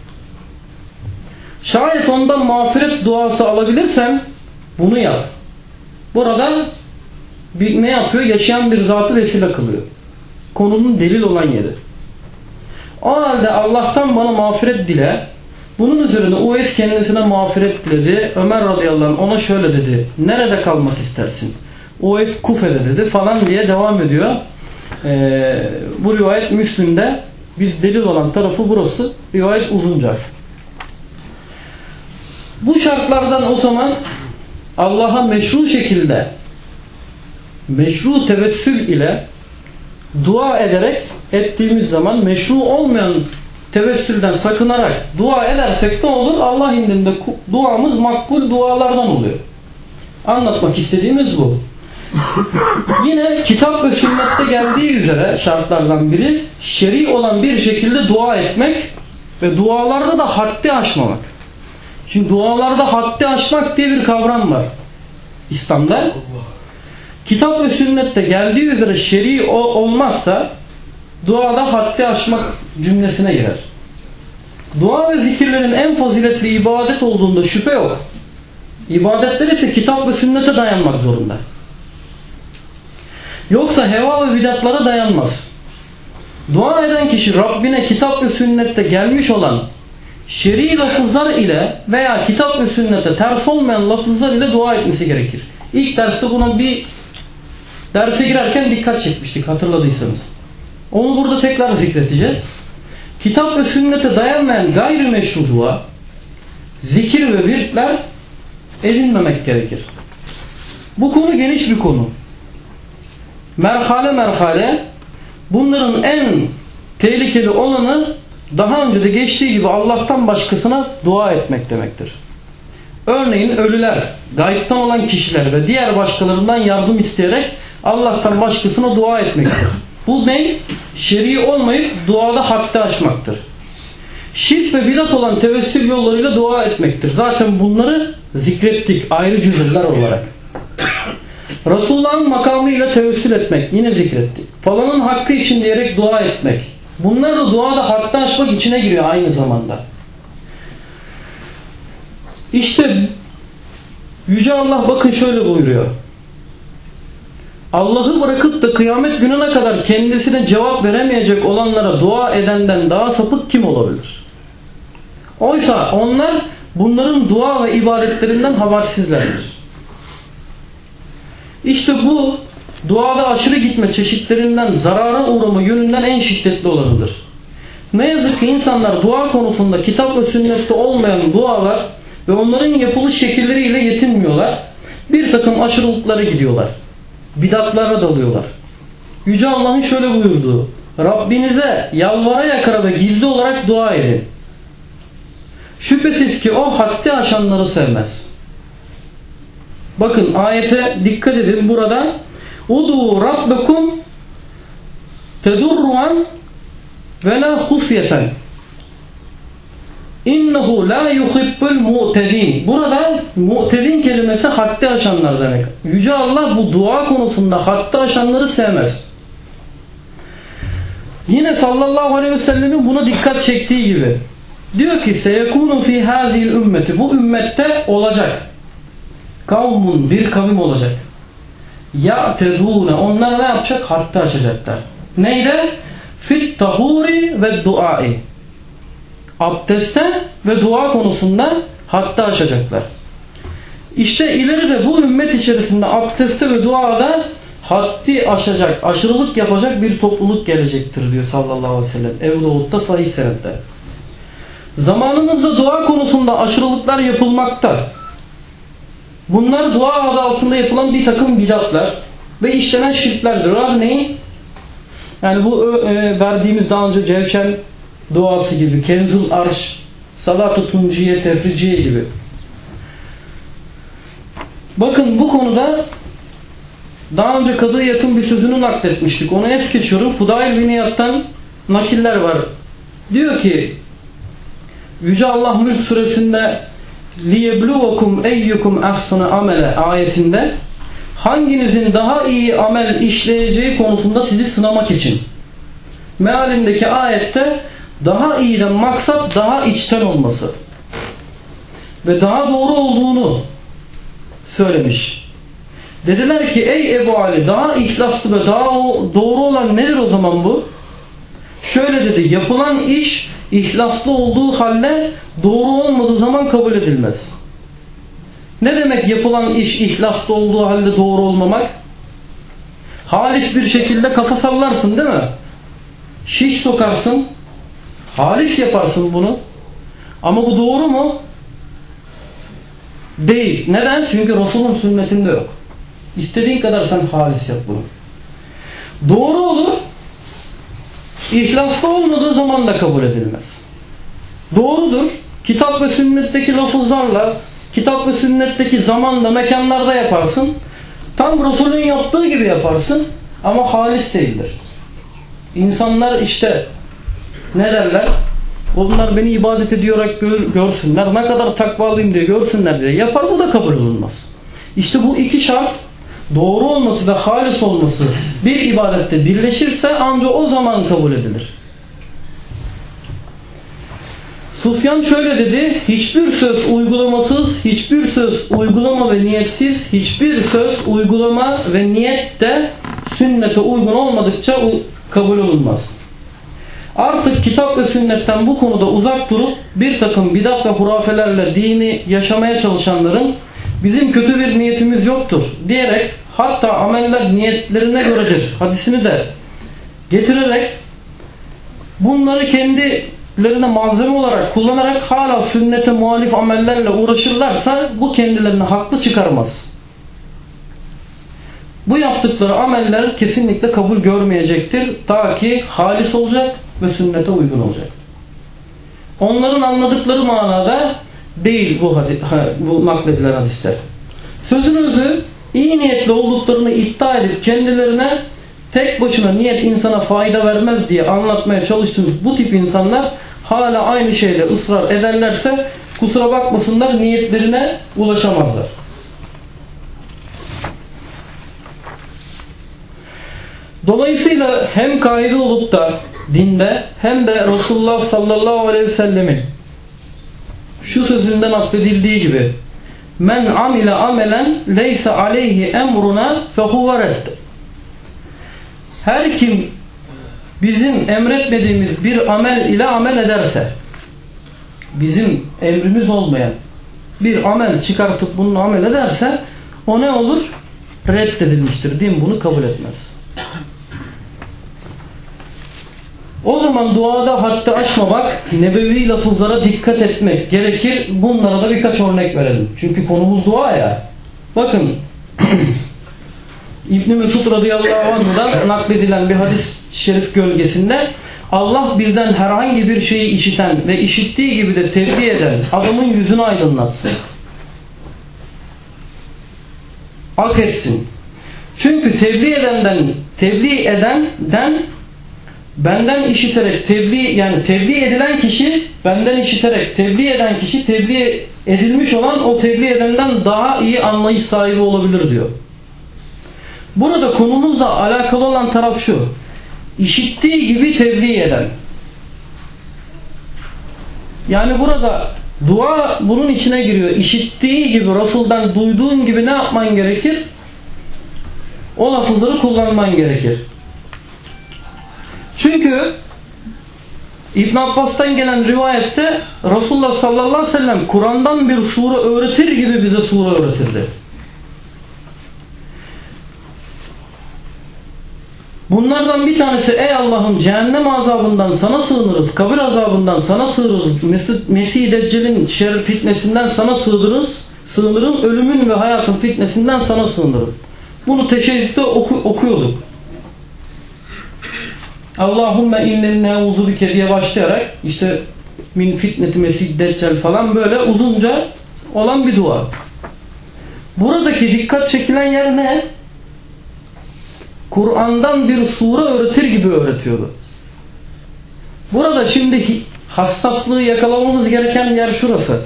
Şayet ondan mağfiret duası alabilirsen bunu yap. Burada ne yapıyor? Yaşayan bir zatı vesile kılıyor. Konunun delil olan yeri. O halde Allah'tan bana mağfiret dile. Bunun üzerine Uveys kendisine mağfiret diledi. Ömer radıyallahu anh ona şöyle dedi. Nerede kalmak istersin? Uveys Kufe'de dedi falan diye devam ediyor. Bu rivayet Müslim'de. Biz delil olan tarafı burası. Rivayet uzunca. Bu şartlardan o zaman Allah'a meşru şekilde meşru tevessül ile dua ederek ettiğimiz zaman meşru olmayan tevessülden sakınarak dua edersek ne olur? Allah indinde duamız makbul dualardan oluyor. Anlatmak istediğimiz bu. Yine kitap ve sünnette geldiği üzere şartlardan biri şer'i olan bir şekilde dua etmek ve dualarda da haddi aşmamak. Şimdi dualarda haddi aşmak diye bir kavram var İslam'da. Kitap ve sünnette geldiği üzere şer'i olmazsa duada haddi aşmak cümlesine girer. Dua ve zikirlerin en faziletli ibadet olduğunda şüphe yok. İbadetler ise kitap ve sünnete dayanmak zorunda. Yoksa heva ve bidatlara dayanmaz. Dua eden kişi Rabbine kitap ve sünnette gelmiş olan şer'i lafızlar ile veya kitap ve sünnete ters olmayan lafızlar ile dua etmesi gerekir. İlk derste buna bir derse girerken dikkat çekmiştik, hatırladıysanız. Onu burada tekrar zikredeceğiz. Kitap ve sünnete dayanmayan gayrimeşru dua, zikir ve virtler edinmemek gerekir. Bu konu geniş bir konu. Merhale merhale bunların en tehlikeli olanı daha önce de geçtiği gibi Allah'tan başkasına dua etmek demektir. Örneğin ölüler, gaybtan olan kişiler ve diğer başkalarından yardım isteyerek Allah'tan başkasına dua etmektir. Bu ne? Şer'i olmayıp duada haddi aşmaktır. Şirk ve bidat olan tevessül yollarıyla dua etmektir. Zaten bunları zikrettik ayrı cüzler olarak. Resulullah'ın makamıyla tevessül etmek yine zikrettik. Falanın hakkı için diyerek dua etmek. Bunlar da duada haddi aşmak içine giriyor aynı zamanda. İşte Yüce Allah bakın şöyle buyuruyor. Allah'ı bırakıp da kıyamet gününe kadar kendisine cevap veremeyecek olanlara dua edenden daha sapık kim olabilir? Oysa onlar bunların dua ve ibadetlerinden habersizlerdir. İşte bu duada aşırı gitme çeşitlerinden zarara uğrama yönünden en şiddetli olanıdır. Ne yazık ki insanlar dua konusunda kitap ve sünnette olmayan dualar ve onların yapılış şekilleriyle yetinmiyorlar. Bir takım aşırılıklara gidiyorlar. Bidatlara dalıyorlar. Yüce Allah'ın şöyle buyurduğu: Rabbinize yalvara yakara ve gizli olarak dua edin. Şüphesiz ki o haddi aşanları sevmez. Bakın ayete dikkat edin. Burada Udu rabbekum tedurruan ve la hufyeten innehu la yuhibbul mu'tedin. Burada mu'tedin kelimesi haddi aşanlar demek. Yüce Allah bu dua konusunda haddi aşanları sevmez. Yine sallallahu aleyhi ve sellemin buna dikkat çektiği gibi diyor ki seyekunu fi hazil ümmeti, bu ümmette olacak kavmun, bir kavim olacak. Ya'tedûne, onlar ne yapacak? Haddi aşacaklar. Neyle? Fit tahuri ve duai, abdestte ve dua konusunda haddi aşacaklar. İşte ileride bu ümmet içerisinde abdestte ve duada haddi aşacak, aşırılık yapacak bir topluluk gelecektir diyor sallallahu aleyhi ve sellem. Ebu Davud'da sahih senette. Zamanımızda dua konusunda aşırılıklar yapılmakta. Bunlar dua adı altında yapılan bir takım bidatlar ve işlenen şirklerdir. Örneğin yani bu verdiğimiz daha önce Cevşen duası gibi, Kenzul Arş, Salat-ı Tunciye, Tefriciye gibi. Bakın bu konuda daha önce Kadı Yakın bir sözünü nakletmiştik. Onu es geçiyorum. Fudail bin İyad'dan nakiller var. Diyor ki Yüce Allah Mülk suresinde liyebluvakum eyyukum ahsanu amele ayetinde hanginizin daha iyi amel işleyeceği konusunda sizi sınamak için. Mealindeki ayette daha iyiden maksat daha içten olması ve daha doğru olduğunu söylemiş. Dediler ki ey Ebu Ali, daha ihlaslı ve daha doğru olan nedir o zaman bu? Şöyle dedi: yapılan iş ihlaslı olduğu halde doğru olmadığı zaman kabul edilmez. Ne demek yapılan iş ihlaslı olduğu halde doğru olmamak? Halis bir şekilde kafa sallarsın değil mi? Şiş sokarsın, halis yaparsın bunu. Ama bu doğru mu? Değil. Neden? Çünkü Resul'ün sünnetinde yok. İstediğin kadar sen halis yap bunu. Doğru olur, İhlaslı olmadığı zaman da kabul edilmez. Doğrudur. Kitap ve sünnetteki lafızlarla, kitap ve sünnetteki zamanda, mekanlarda yaparsın. Tam Resul'ün yaptığı gibi yaparsın. Ama halis değildir. İnsanlar işte ne derler? Onlar beni ibadet ediyorak görsünler. Ne kadar takvalıyım diye görsünler diye yapar, bu da kabul olunmaz. İşte bu iki şart, doğru olması ve halis olması bir ibadette birleşirse ancak o zaman kabul edilir. Sufyan şöyle dedi: hiçbir söz uygulamasız, hiçbir söz uygulama ve niyetsiz, hiçbir söz uygulama ve niyette sünnete uygun olmadıkça kabul olunmaz. Artık kitap ve sünnetten bu konuda uzak durup bir takım bidat ve hurafelerle dini yaşamaya çalışanların bizim kötü bir niyetimiz yoktur diyerek, hatta ameller niyetlerine göredir hadisini de getirerek bunları kendilerine malzeme olarak kullanarak hala sünnete muhalif amellerle uğraşırlarsa bu kendilerini haklı çıkarmaz. Bu yaptıkları ameller kesinlikle kabul görmeyecektir. Ta ki halis olacak ve sünnete uygun olacak. Onların anladıkları manada değil bu nakledilen hadisler. Sözün özü, iyi niyetli olduklarını iddia edip kendilerine tek başına niyet insana fayda vermez diye anlatmaya çalıştığımız bu tip insanlar hala aynı şeyle ısrar ederlerse kusura bakmasınlar, niyetlerine ulaşamazlar. Dolayısıyla hem kaide olup da dinde hem de Resulullah sallallahu aleyhi ve sellemin şu sözünden nakledildiği gibi men amile amelen leyse aleyhi emruna fehuve redd. Her kim bizim emretmediğimiz bir amel ile amel ederse, bizim emrimiz olmayan bir amel çıkartıp bunu amel ederse o ne olur? Reddedilmiştir. Din bunu kabul etmez. O zaman duada haddi aşmamak, nebevi lafızlara dikkat etmek gerekir. Bunlara da birkaç örnek verelim. Çünkü konumuz dua ya. Bakın İbn Mesud radıyallahu anh'dan nakledilen bir hadis-i şerif gölgesinde Allah bizden herhangi bir şeyi işiten ve işittiği gibi de tebliğ eden adamın yüzünü aydınlatsın. Ak etsin. Çünkü tebliğ edenden benden işiterek tebliğ edilen kişi benden işiterek tebliğ eden kişi tebliğ edilmiş olan o tebliğ edenden daha iyi anlayış sahibi olabilir diyor. Burada konumuzla alakalı olan taraf şu: işittiği gibi tebliğ eden. Yani burada dua bunun içine giriyor. İşittiği gibi, Resul'dan duyduğun gibi ne yapman gerekir? O lafızları kullanman gerekir. Çünkü İbn Abbas'tan gelen rivayette Resulullah sallallahu aleyhi ve sellem Kur'an'dan bir sure öğretir gibi bize sure öğretirdi. Bunlardan bir tanesi: ey Allah'ım, cehennem azabından sana sığınırız, kabir azabından sana sığınırız, Mesih-i Deccal'in şer fitnesinden sana sığınırım, ölümün ve hayatın fitnesinden sana sığınırım. Bunu teşekkürde okuyorduk. Allahümme inneni ne'uzu bike diye başlayarak işte min fitneti Mesih-i Deccal falan böyle uzunca olan bir dua. Buradaki dikkat çekilen yer ne? Kur'an'dan bir sure öğretir gibi öğretiyordu. Burada şimdi hassaslığı yakalamamız gereken yer şurası.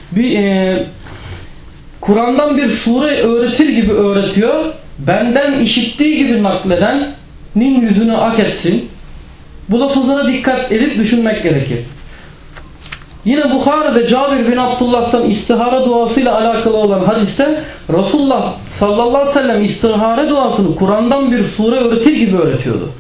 Kur'an'dan bir sure öğretir gibi öğretiyor. Benden işittiği gibi nakledenin yüzünü ak etsin. Bu lafızlara dikkat edip düşünmek gerekir. Yine Bukhari'de Cabir bin Abdullah'tan istihare duasıyla alakalı olan hadiste Resulullah sallallahu aleyhi ve sellem istihare duasını Kur'an'dan bir sure öğretir gibi öğretiyordu.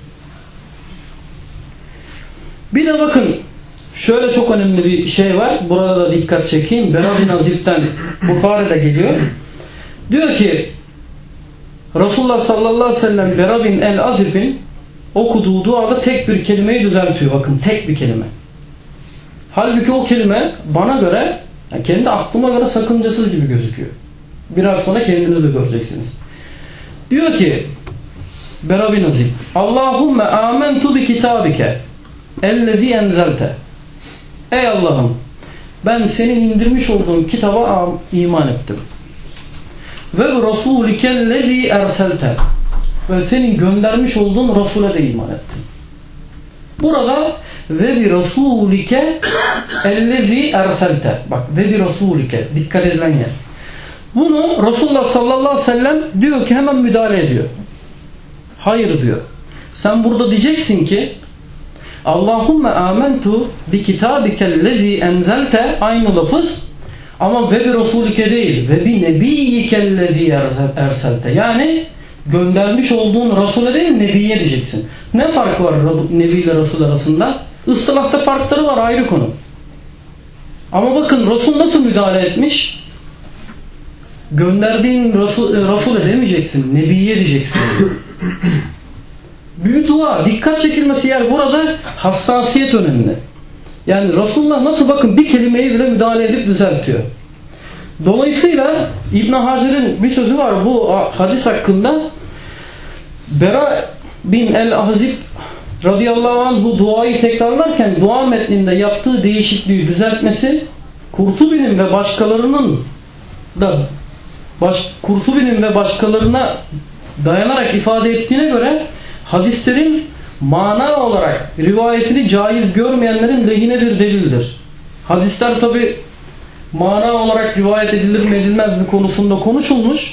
Bir de bakın şöyle çok önemli bir şey var. Burada da dikkat çekeyim. Bera bin Azib'den Bukhari'de geliyor. Diyor ki Resulullah sallallahu aleyhi ve sellem Bera bin el-Azib'in okuduğu duada tek bir kelimeyi düzeltiyor. Bakın, tek bir kelime. Halbuki o kelime bana göre, yani kendi aklıma göre sakıncasız gibi gözüküyor. Biraz sonra kendiniz de göreceksiniz. Diyor ki Bera bin Azib: Allahümme amentu bi kitabike ellezi enzelte. Ey Allah'ım, ben senin indirmiş olduğun kitaba iman ettim. Ve rasulike ellezi erselte. Ve senin göndermiş olduğun Resul'e de iman ettim. Burada ve bir rasulike ellezi erselte. Bak, ve bir rasulike, dikkat edilen yer. Bunu Resulullah sallallahu aleyhi ve sellem diyor ki hemen müdahale ediyor. Hayır diyor. Sen burada diyeceksin ki Allahümme amentu bi kitabikellezi enzelte, aynı lafız ama ve bir rasulike değil, ve bi nebiyyikellezi erselte. Yani göndermiş olduğun Resul'e değil Nebi'ye diyeceksin. Ne farkı var Nebi ile Resul arasında? Istilahta farkları var, ayrı konu. Ama bakın Resul nasıl müdahale etmiş? Gönderdiğin Resul'e demeyeceksin, Nebi'ye diyeceksin. Büyük dua, dikkat çekilmesi yer burada, hassasiyet önemli. Yani Resulullah nasıl bakın bir kelimeyi bile müdahale edip düzeltiyor. Dolayısıyla İbn Hacer'in bir sözü var bu hadis hakkında. Bera bin el-Ahzib radıyallahu anh bu duayı tekrarlarken dua metninde yaptığı değişikliği düzeltmesi Kurtubi'nin ve başkalarının da Kurtubi'nin ve başkalarına dayanarak ifade ettiğine göre hadislerin mana olarak rivayetini caiz görmeyenlerin lehine bir delildir. Hadisler tabi mana olarak rivayet edilir mi edilmez mi konusunda konuşulmuş.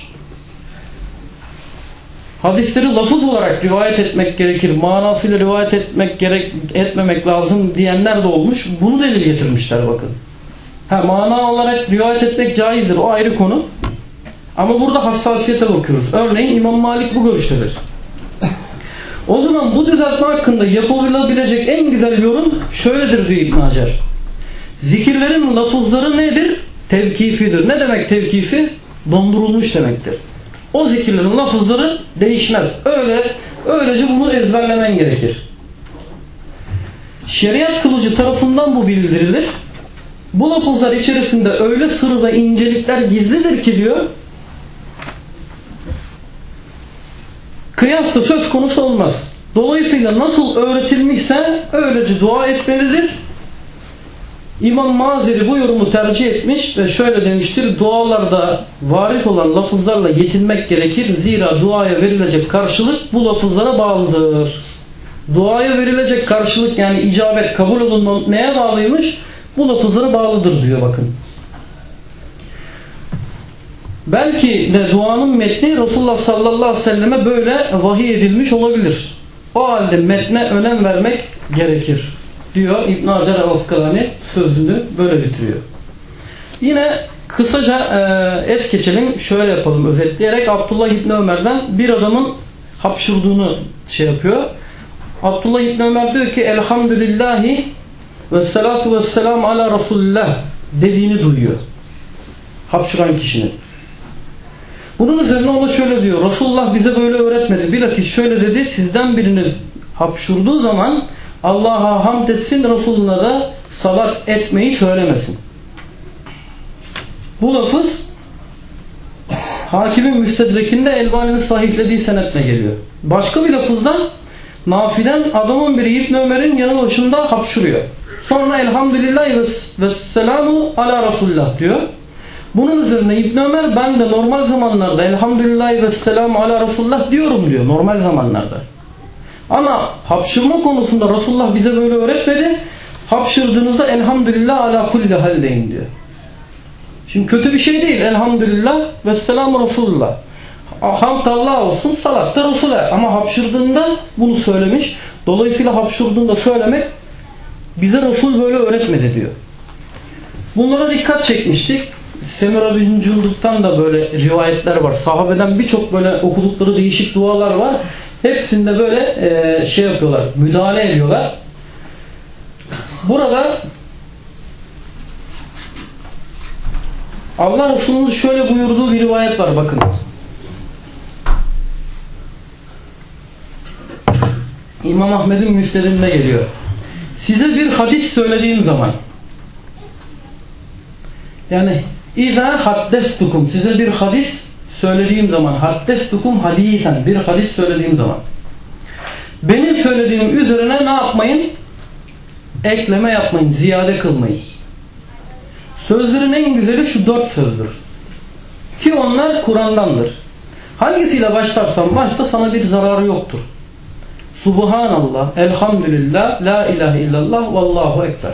Hadisleri lafız olarak rivayet etmek gerekir, manasıyla rivayet etmemek lazım diyenler de olmuş. Bunu delil getirmişler bakın. Mana olarak rivayet etmek caizdir, o ayrı konu. Ama burada hassasiyete bakıyoruz. Örneğin İmam Malik bu görüştedir. O zaman bu düzeltme hakkında yapılabilecek en güzel yorum şöyledir diyor İbn Hacer. Zikirlerin lafızları nedir? Tevkifidir. Ne demek tevkifi? Dondurulmuş demektir. O zikirlerin lafızları değişmez. Öylece bunu ezberlemen gerekir. Şeriat kılıcı tarafından bu bildirilir. Bu lafızlar içerisinde öyle sır ve incelikler gizlidir ki diyor, kıyas da söz konusu olmaz. Dolayısıyla nasıl öğretilmişse öylece dua etmelidir. İmam Mazeri bu yorumu tercih etmiş ve şöyle demiştir: dualarda varit olan lafızlarla yetinmek gerekir. Zira duaya verilecek karşılık bu lafızlara bağlıdır. Duaya verilecek karşılık, yani icabet, kabul olunma neye bağlıymış? Bu lafızlara bağlıdır diyor bakın. Belki de duanın metni Resulullah sallallahu aleyhi ve selleme böyle vahiy edilmiş olabilir. O halde metne önem vermek gerekir diyor İbn Hacer el-Askalani, sözünü böyle bitiriyor. Yine kısaca es geçelim, şöyle yapalım özetleyerek. Abdullah İbni Ömer'den bir adamın hapşırdığını yapıyor. Abdullah İbni Ömer diyor ki elhamdülillahi ve salatu ve selam ala Resulullah dediğini duyuyor hapşıran kişinin. Bunun üzerine ona şöyle diyor: Resulullah bize böyle öğretmedi. Bilakis şöyle dedi: sizden biriniz hapşurduğu zaman Allah'a hamd etsin, Resulüne de salat etmeyi söylemesin. Bu lafız Hakimin Müstedrek'inde, Elbani'nin sahihlediği senetle geliyor. Başka bir lafızdan Nafi'den adamın biri İbn Ömer'in yanı başında hapşuruyor. Sonra elhamdülillahi ve selamu ala Resulullah diyor. Bunun üzerine İbn Ömer ben de normal zamanlarda elhamdülillahi ve selamu ala Resulullah diyorum diyor, normal zamanlarda. Ama hapşırma konusunda Resulullah bize böyle öğretmedi. Hapşırdığınızda elhamdülillah ala kulli hal deyin diyor. Şimdi kötü bir şey değil elhamdülillah ve selamu Resulullah. Hamd Allah olsun, salat da Resul'e. Ama hapşırdığında bunu söylemiş. Dolayısıyla hapşırdığında söylemek bize Resul böyle öğretmedi diyor. Bunlara dikkat çekmiştik. Semura bin Cundub'tan da böyle rivayetler var. Sahabeden birçok böyle okudukları değişik dualar var. Hepsinde böyle yapıyorlar, müdahale ediyorlar. Burada Allah Resulü'nün şöyle buyurduğu bir rivayet var, bakın. İmam Ahmed'in Müsned'inde geliyor. Size bir hadis söylediğim zaman, yani İzâ haddestukum, size bir hadis söylediğim zaman, haddestukum hadisen, bir hadis söylediğim zaman, benim söylediğim üzerine ne yapmayın? Ekleme yapmayın, ziyade kılmayın. Sözlerin en güzeli şu 4 sözdür. Ki onlar Kur'an'dandır. Hangisiyle başlarsan başta sana bir zararı yoktur. Subhanallah, elhamdülillah, la ilahe illallah, vallahu ekber.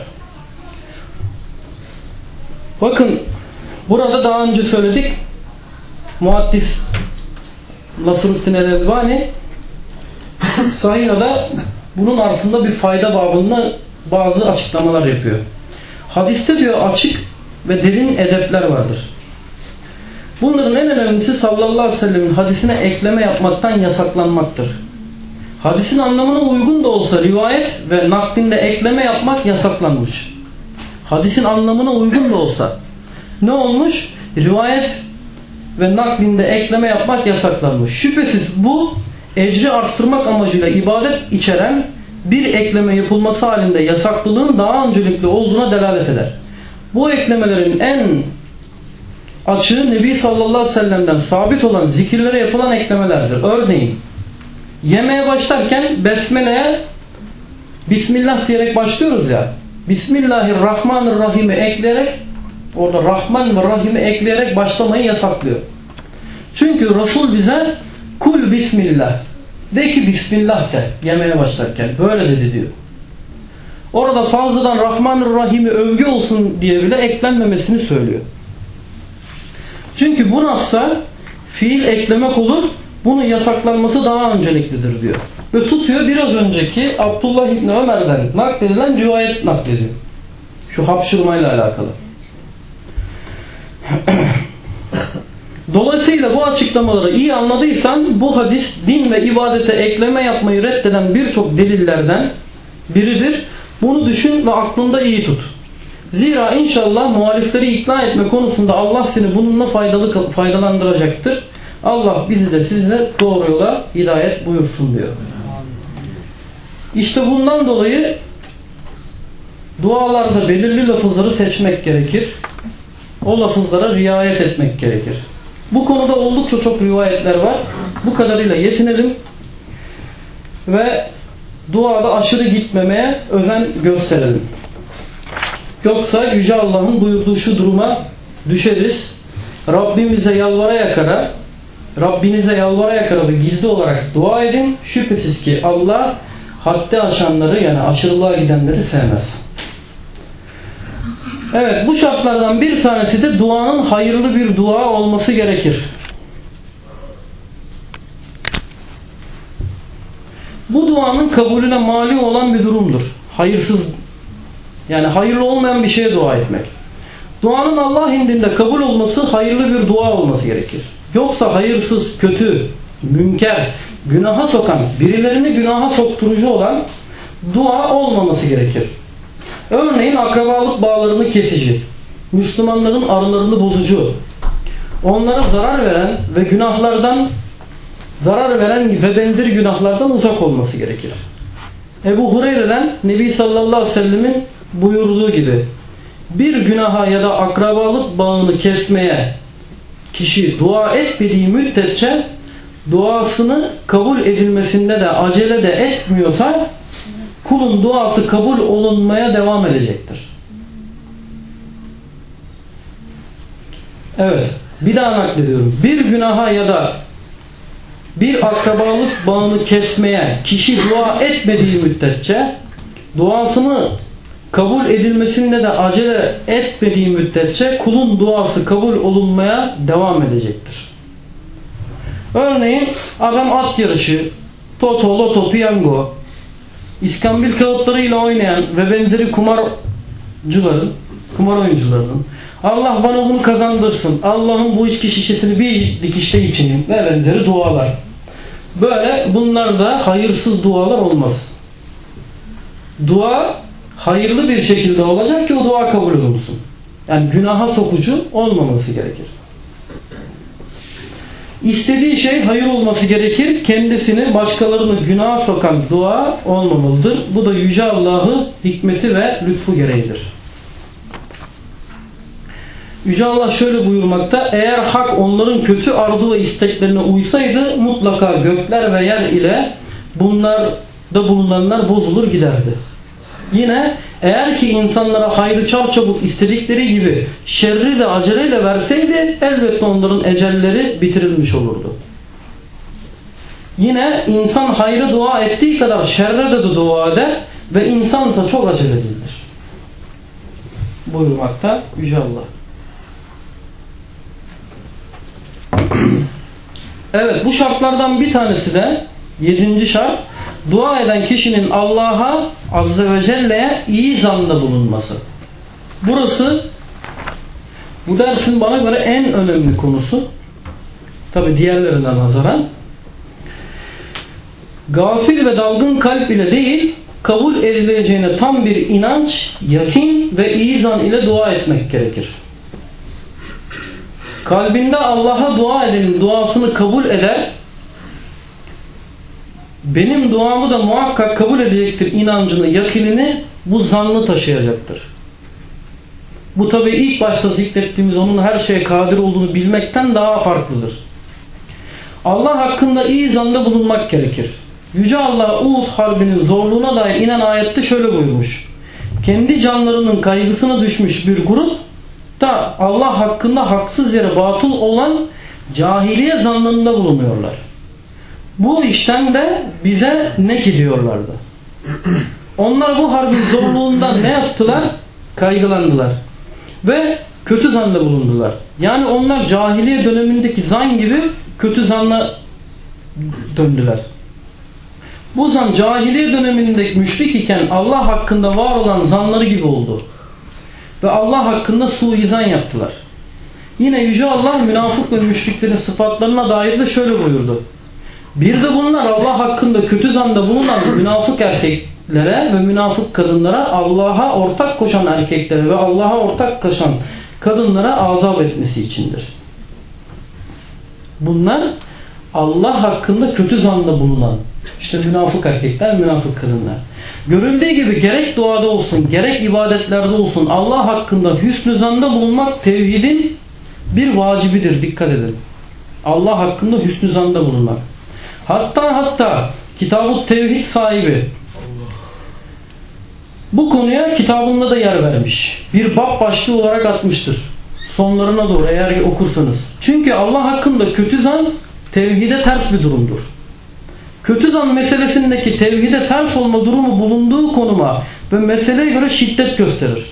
Bakın, burada daha önce söyledik. Muhaddis Nasruddin el-Elbani Sahiha'da bunun altında bir fayda babında bazı açıklamalar yapıyor. Hadiste diyor açık ve derin edepler vardır. Bunların en önemlisi sallallahu aleyhi ve sellemin hadisine ekleme yapmaktan yasaklanmaktır. Hadisin anlamına uygun da olsa rivayet ve naklinde ekleme yapmak yasaklanmış. Hadisin anlamına uygun da olsa ne olmuş? Rivayet ve naklinde ekleme yapmak yasaklanmış. Şüphesiz bu ecri arttırmak amacıyla ibadet içeren bir ekleme yapılması halinde yasaklılığın daha öncelikli olduğuna delalet eder. Bu eklemelerin en açığı Nebi sallallahu aleyhi ve sellem'den sabit olan zikirlere yapılan eklemelerdir. Örneğin yemeğe başlarken Besmele'ye Bismillah diyerek başlıyoruz ya. Bismillahirrahmanirrahim'i ekleyerek, orada Rahman ve Rahim'i ekleyerek başlamayı yasaklıyor. Çünkü Resul bize kul bismillah, de ki Bismillah de yemeğe başlarken. Böyle dedi diyor. Orada fazladan Rahmanirrahim'i övgü olsun diye bile eklenmemesini söylüyor. Çünkü bu nassa fiil eklemek olur, bunun yasaklanması daha önceliklidir diyor. Ve tutuyor biraz önceki Abdullah İbni Ömer'den nakledilen rivayet naklediyor. Şu hapşırmayla alakalı. Dolayısıyla bu açıklamaları iyi anladıysan bu hadis din ve ibadete ekleme yapmayı reddeden birçok delillerden biridir. Bunu düşün ve aklında iyi tut. Zira inşallah muhalifleri ikna etme konusunda Allah seni bununla faydalandıracaktır. Allah bizi de sizi de doğru yola hidayet buyursun diyor. İşte bundan dolayı dualarda belirli lafızları seçmek gerekir. O lafızlara riayet etmek gerekir. Bu konuda oldukça çok rivayetler var. Bu kadarıyla yetinelim ve duada aşırı gitmemeye özen gösterelim. Yoksa Yüce Allah'ın buyurduğu şu duruma düşeriz. Rabbinize yalvara yakara ve gizli olarak dua edin. Şüphesiz ki Allah haddi aşanları, yani aşırılığa gidenleri sevmez. Evet, bu şartlardan bir tanesi de duanın hayırlı bir dua olması gerekir. Bu duanın kabulüne mani olan bir durumdur. Hayırsız, yani hayırlı olmayan bir şeye dua etmek. Duanın Allah indinde kabul olması hayırlı bir dua olması gerekir. Yoksa hayırsız, kötü, münker, günaha sokan, birilerini günaha sokturucu olan dua olmaması gerekir. Örneğin akrabalık bağlarını kesici, Müslümanların aralarını bozucu, onlara zarar veren ve günahlardan zarar veren ve benzeri günahlardan uzak olması gerekir. Ebu Hureyre'den Nebi sallallahu aleyhi ve sellemin buyurduğu gibi bir günaha ya da akrabalık bağını kesmeye kişi dua etmediği müddetçe duasını kabul edilmesinde de acele de etmiyorsa kulun duası kabul olunmaya devam edecektir. Evet, bir daha naklediyorum. Bir günaha ya da bir akrabalık bağını kesmeye kişi dua etmediği müddetçe duasını kabul edilmesinde de acele etmediği müddetçe kulun duası kabul olunmaya devam edecektir. Örneğin adam at yarışı, toto, loto, piyango, iskambil kağıtlarıyla oynayan ve benzeri kumar oyuncularının Allah bana bunu kazandırsın, Allah'ın bu içki şişesini bir dikişte içeyim ve benzeri dualar. Böyle bunlar da hayırsız dualar olmaz. Dua hayırlı bir şekilde olacak ki o dua kabul olunsun. Yani günaha sokucu olmaması gerekir. İstediği şey hayır olması gerekir. Kendisini, başkalarını günaha sokan dua olmamalıdır. Bu da Yüce Allah'ın hikmeti ve lütfu gereğidir. Yüce Allah şöyle buyurmakta: eğer hak onların kötü arzu ve isteklerine uysaydı mutlaka gökler ve yer ile bunlarda bulunanlar bozulur giderdi. Yine eğer ki insanlara hayrı çarçabuk istedikleri gibi şerri de aceleyle verseydi elbette onların ecelleri bitirilmiş olurdu. Yine insan hayrı dua ettiği kadar şerre de dua eder ve insansa çok acelelidir buyurmakta Yüce Allah. Evet, bu şartlardan bir tanesi de 7. şart, dua eden kişinin Allah'a Azze ve Celle'ye iyi zanda bulunması. Burası Bu dersin bana göre en önemli konusu, tabi diğerlerine nazaran, gafil ve dalgın kalp ile değil, kabul edileceğine tam bir inanç, yakin ve izan ile dua etmek gerekir. Kalbinde Allah'a dua edenin duasını kabul eder, benim duamı da muhakkak kabul edecektir inancını, yakinini, bu zannı taşıyacaktır. Bu tabi ilk başta zikrettiğimiz onun her şeye kadir olduğunu bilmekten daha farklıdır. Allah hakkında iyi zanda bulunmak gerekir. Yüce Allah Uhud Harbi'nin zorluğuna dair inen ayette şöyle buyurmuş: kendi canlarının kaygısına düşmüş bir grup da Allah hakkında haksız yere batıl olan cahiliye zannında bulunuyorlar. Bu işten de bize ne ki diyorlardı. Onlar bu harbin zorluğundan ne yaptılar? Kaygılandılar ve kötü zanda bulundular. Yani onlar cahiliye dönemindeki zan gibi kötü zanla döndüler. Bu zan cahiliye dönemindeki müşrik iken Allah hakkında var olan zanları gibi oldu. Ve Allah hakkında suizan yaptılar. Yine Yüce Allah münafık ve müşriklerin sıfatlarına dair de şöyle buyurdu: bir de bunlar Allah hakkında kötü zanda bulunan münafık erkeklere ve münafık kadınlara, Allah'a ortak koşan erkeklere ve Allah'a ortak koşan kadınlara azap etmesi içindir. Bunlar Allah hakkında kötü zanda bulunan işte münafık erkekler, münafık kadınlar. Görüldüğü gibi gerek duada olsun, gerek ibadetlerde olsun Allah hakkında hüsnü zanda bulunmak tevhidin bir vacibidir. Dikkat edin. Allah hakkında hüsnü zanda bulunmak. Hatta Kitab-ı Tevhid sahibi bu konuya kitabında da yer vermiş. Bir bab başlığı olarak atmıştır. Sonlarına doğru eğer okursanız. Çünkü Allah hakkında kötü zan tevhide ters bir durumdur. Kötü zan meselesindeki tevhide ters olma durumu bulunduğu konuma ve meseleye göre şiddet gösterir.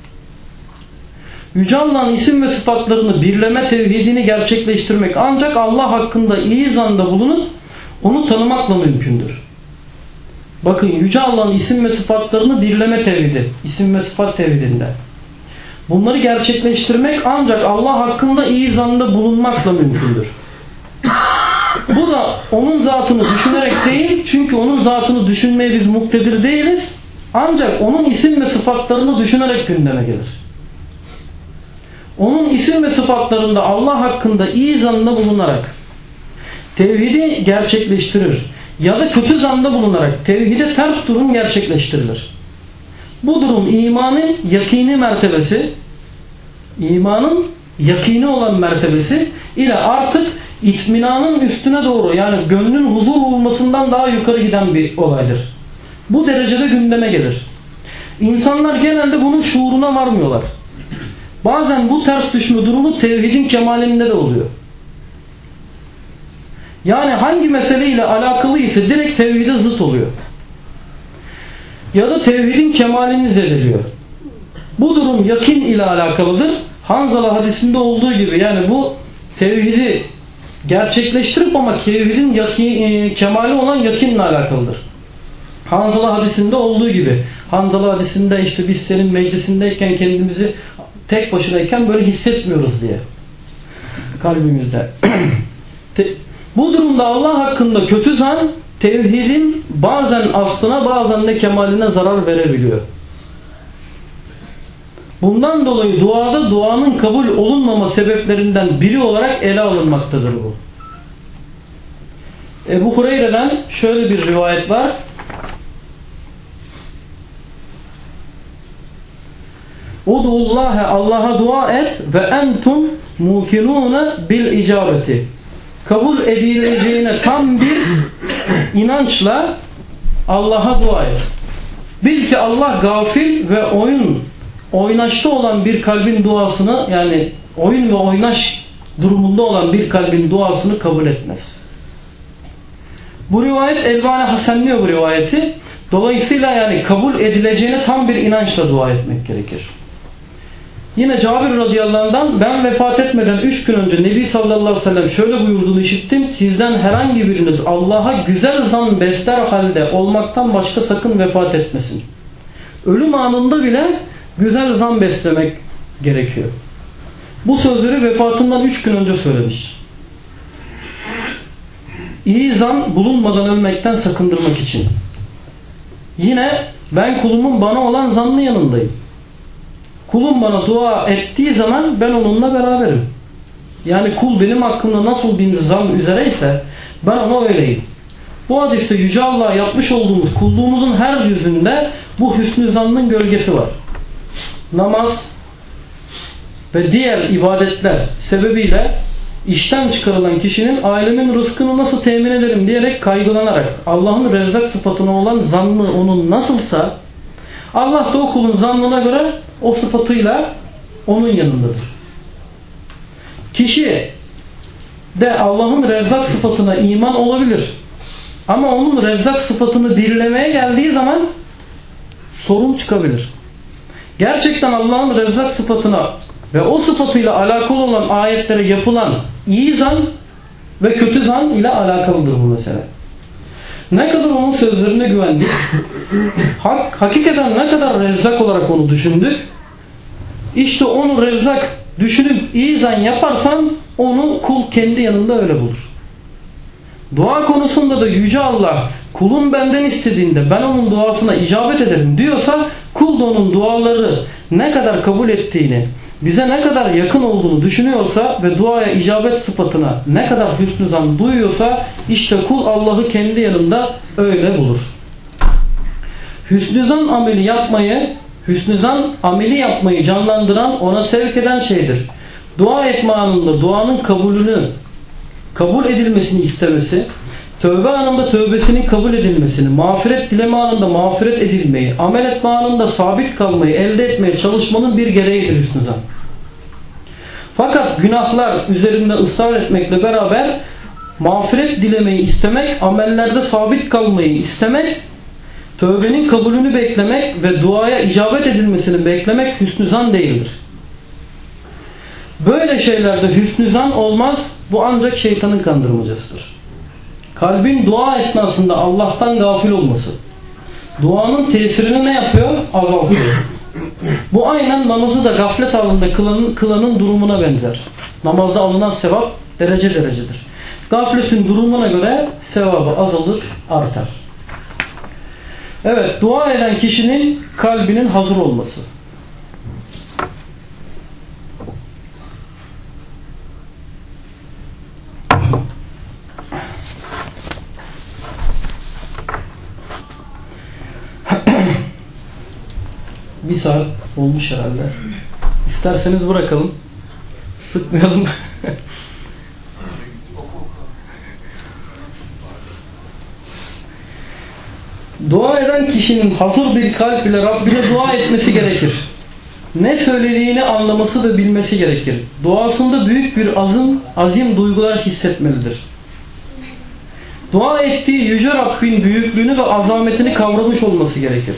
Yüce Allah'ın isim ve sıfatlarını birleme tevhidini gerçekleştirmek ancak Allah hakkında iyi zanda bulunup onu tanımakla mümkündür. Bakın, Yüce Allah'ın isim ve sıfatlarını birleme tevhidi, isim ve sıfat tevhidinde. Bunları gerçekleştirmek ancak Allah hakkında iyi zanda bulunmakla mümkündür. Bu da onun zatını düşünerek değil, çünkü onun zatını düşünmeye biz muktedir değiliz. Ancak onun isim ve sıfatlarını düşünerek gündeme gelir. Onun isim ve sıfatlarında Allah hakkında iyi zanda bulunarak tevhidi gerçekleştirir ya da kötü zanda bulunarak tevhide ters durum gerçekleştirilir. Bu durum imanın yakini mertebesi, imanın yakini olan mertebesi ile artık itminanın üstüne doğru, yani gönlün huzur bulmasından daha yukarı giden bir olaydır. Bu derecede gündeme gelir. İnsanlar genelde bunun şuuruna varmıyorlar. Bazen bu ters düşme durumu tevhidin kemalinde de oluyor. Yani hangi meseleyle alakalı ise direkt tevhide zıt oluyor. Ya da tevhidin kemalini zedeliyor. Bu durum yakin ile alakalıdır. Hanzala hadisinde olduğu gibi, yani bu tevhidi gerçekleştirip ama tevhidin kemali olan yakinle alakalıdır. Hanzala hadisinde olduğu gibi. Hanzala hadisinde işte biz senin meclisindeyken kendimizi tek başınayken böyle hissetmiyoruz diye. Kalbimizde. Bu durumda Allah hakkında kötü zan tevhidin bazen aslına bazen de kemaline zarar verebiliyor. Bundan dolayı duada duanın kabul olunmama sebeplerinden biri olarak ele alınmaktadır bu. Ebu Hureyre'den şöyle bir rivayet var. Udullahe, Allah'a dua et ve entum mukinune bil icabeti. Kabul edileceğine tam bir inançla Allah'a dua et. Bil ki Allah gafil ve oynaşta olan bir kalbin duasını, yani oyun ve oynaş durumunda olan bir kalbin duasını kabul etmez. Bu rivayet Elbani hasenliyor bu rivayeti. Dolayısıyla yani kabul edileceğine tam bir inançla dua etmek gerekir. Yine Cabir radıyallahu anh'dan, ben vefat etmeden 3 gün önce Nebi sallallahu aleyhi ve sellem şöyle buyurduğunu işittim: sizden herhangi biriniz Allah'a güzel zan besler halde olmaktan başka sakın vefat etmesin. Ölüm anında bile güzel zan beslemek gerekiyor. Bu sözleri vefatından 3 gün önce söylemiş. İyi zan bulunmadan ölmekten sakındırmak için. Yine ben kulumun bana olan zannı yanındayım. Kulum bana dua ettiği zaman ben onunla beraberim. Yani kul benim hakkımda nasıl bir zan üzereyse ben ona öyleyim. Bu hadiste Yüce Allah'a yapmış olduğumuz kulluğumuzun her yüzünde bu hüsnü zannın gölgesi var. Namaz ve diğer ibadetler sebebiyle işten çıkarılan kişinin ailemin rızkını nasıl temin ederim diyerek kaygılanarak Allah'ın Rezzak sıfatına olan zannı onun nasılsa Allah da o kulun zannına göre o sıfatıyla onun yanındadır. Kişi de Allah'ın Rezzak sıfatına iman olabilir. Ama onun Rezzak sıfatını dirilemeye geldiği zaman sorun çıkabilir. Gerçekten Allah'ın Rezzak sıfatına ve o sıfatıyla alakalı olan ayetlere yapılan iyi zan ve kötü zan ile alakalıdır bu mesele. Ne kadar onun sözlerine güvendik, hakikaten ne kadar Rezzak olarak onu düşündük, işte onu Rezzak düşünüp iyi zan yaparsan onu kul kendi yanında öyle bulur. Dua konusunda da Yüce Allah kulun benden istediğinde ben onun duasına icabet ederim diyorsa kul da onun duaları ne kadar kabul ettiğini, bize ne kadar yakın olduğunu düşünüyorsa ve duaya icabet sıfatına ne kadar hüsnü zan duyuyorsa işte kul Allah'ı kendi yanında öyle bulur. Hüsnü zan ameli yapmayı canlandıran, ona sevk eden şeydir. Dua etme anında duanın kabul edilmesini istemesi, tövbe anında tövbesinin kabul edilmesini, mağfiret dileme anında mağfiret edilmeyi, amel etme anında sabit kalmayı elde etmeye çalışmanın bir gereğidir hüsnü zan. Fakat günahlar üzerinde ısrar etmekle beraber mağfiret dilemeyi istemek, amellerde sabit kalmayı istemek, tövbenin kabulünü beklemek ve duaya icabet edilmesini beklemek hüsnü zan değildir. Böyle şeylerde hüsnü zan olmaz. Bu ancak şeytanın kandırmacasıdır. Kalbin dua esnasında Allah'tan gafil olması duanın tesirini ne yapıyor? Azaltıyor. Bu aynen namazı da gaflet halinde kılanın durumuna benzer. Namazda alınan sevap derece derecedir. Gafletin durumuna göre sevabı azalır, artar. Evet, dua eden kişinin kalbinin hazır olması. Bir saat olmuş herhalde. İsterseniz bırakalım. Sıkmayalım. Dua eden kişinin hazır bir kalp ile Rabbine dua etmesi gerekir. Ne söylediğini anlaması ve bilmesi gerekir. Duasında büyük bir azim duygular hissetmelidir. Dua ettiği Yüce Rabbin büyüklüğünü ve azametini kavramış olması gerekir.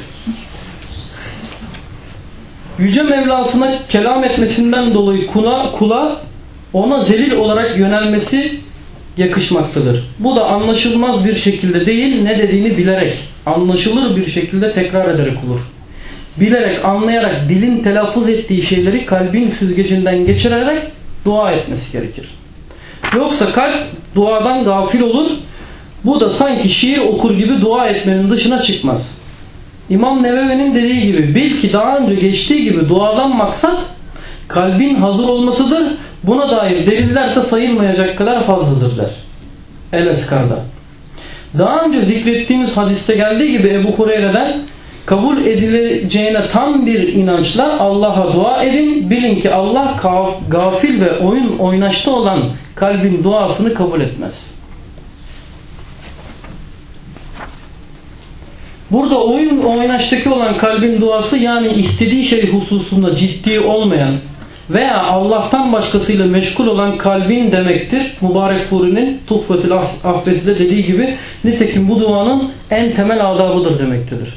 Yüce Mevlasına kelam etmesinden dolayı kula ona zelil olarak yönelmesi yakışmaktadır. Bu da anlaşılmaz bir şekilde değil, ne dediğini bilerek, anlaşılır bir şekilde tekrar ederek olur. Bilerek, anlayarak dilin telaffuz ettiği şeyleri kalbin süzgecinden geçirerek dua etmesi gerekir. Yoksa kalp duadan gafil olur. Bu da sanki şiir okur gibi dua etmenin dışına çıkmaz. İmam Nevevi'nin dediği gibi, bil ki daha önce geçtiği gibi duadan maksat kalbin hazır olmasıdır. Buna dair delillerse sayılmayacak kadar fazladır der El-Eskar'da. Daha önce zikrettiğimiz hadiste geldiği gibi Ebu Hureyre'den kabul edileceğine tam bir inançla Allah'a dua edin. Bilin ki Allah gafil ve oynaşta olan kalbin duasını kabul etmez. Burada oynaştaki olan kalbin duası, yani istediği şey hususunda ciddi olmayan veya Allah'tan başkasıyla meşgul olan kalbin demektir. Mübarek Furi'nin Tuhfetül Ahvesi'de dediği gibi, nitekim bu duanın en temel adabıdır demektedir.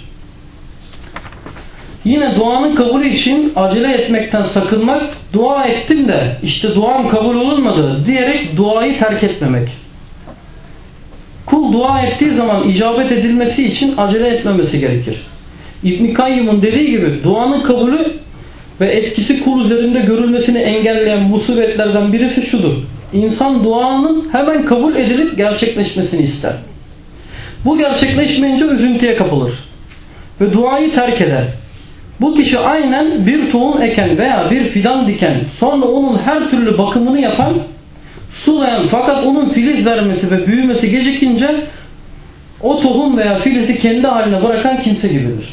Yine duanın kabulü için acele etmekten sakınmak, dua ettim de işte duam kabul olunmadı diyerek duayı terk etmemek. Kul dua ettiği zaman icabet edilmesi için acele etmemesi gerekir. İbn-i Kayyım'ın dediği gibi duanın kabulü ve etkisi kul üzerinde görülmesini engelleyen musibetlerden birisi şudur. İnsan duanın hemen kabul edilip gerçekleşmesini ister. Bu gerçekleşmeyince üzüntüye kapılır ve duayı terk eder. Bu kişi aynen bir tohum eken veya bir fidan diken, sonra onun her türlü bakımını yapan, sulayan fakat onun filiz vermesi ve büyümesi gecikince o tohum veya filizi kendi haline bırakan kimse gibidir.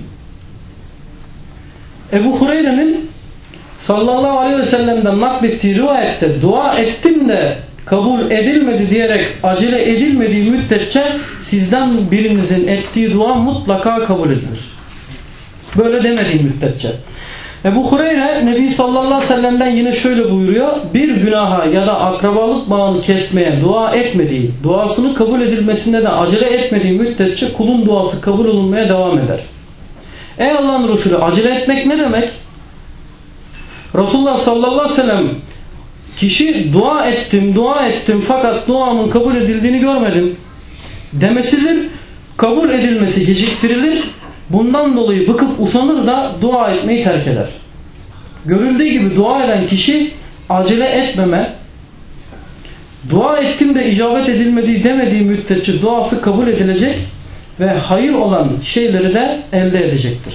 Ebu Hureyre'nin sallallahu aleyhi ve sellem'den naklettiği rivayette dua ettim de kabul edilmedi diyerek acele edilmediği müddetçe sizden birinizin ettiği dua mutlaka kabul edilir. Böyle demediği müddetçe. Ebu Hureyre Nebi sallallahu aleyhi ve sellem'den yine şöyle buyuruyor. Bir günaha ya da akrabalık bağını kesmeye dua etmediği, duasının kabul edilmesinde de acele etmediği müddetçe kulun duası kabul olunmaya devam eder. Ey Allah'ın Resulü, acele etmek ne demek? Resulullah sallallahu aleyhi ve sellem kişi dua ettim fakat duamın kabul edildiğini görmedim demesidir. Kabul edilmesi geciktirilir. Bundan dolayı bıkıp usanır da dua etmeyi terk eder. Görüldüğü gibi dua eden kişi acele etmeme, dua ettim de icabet edilmediği demediği müddetçe duası kabul edilecek ve hayır olan şeyleri de elde edecektir.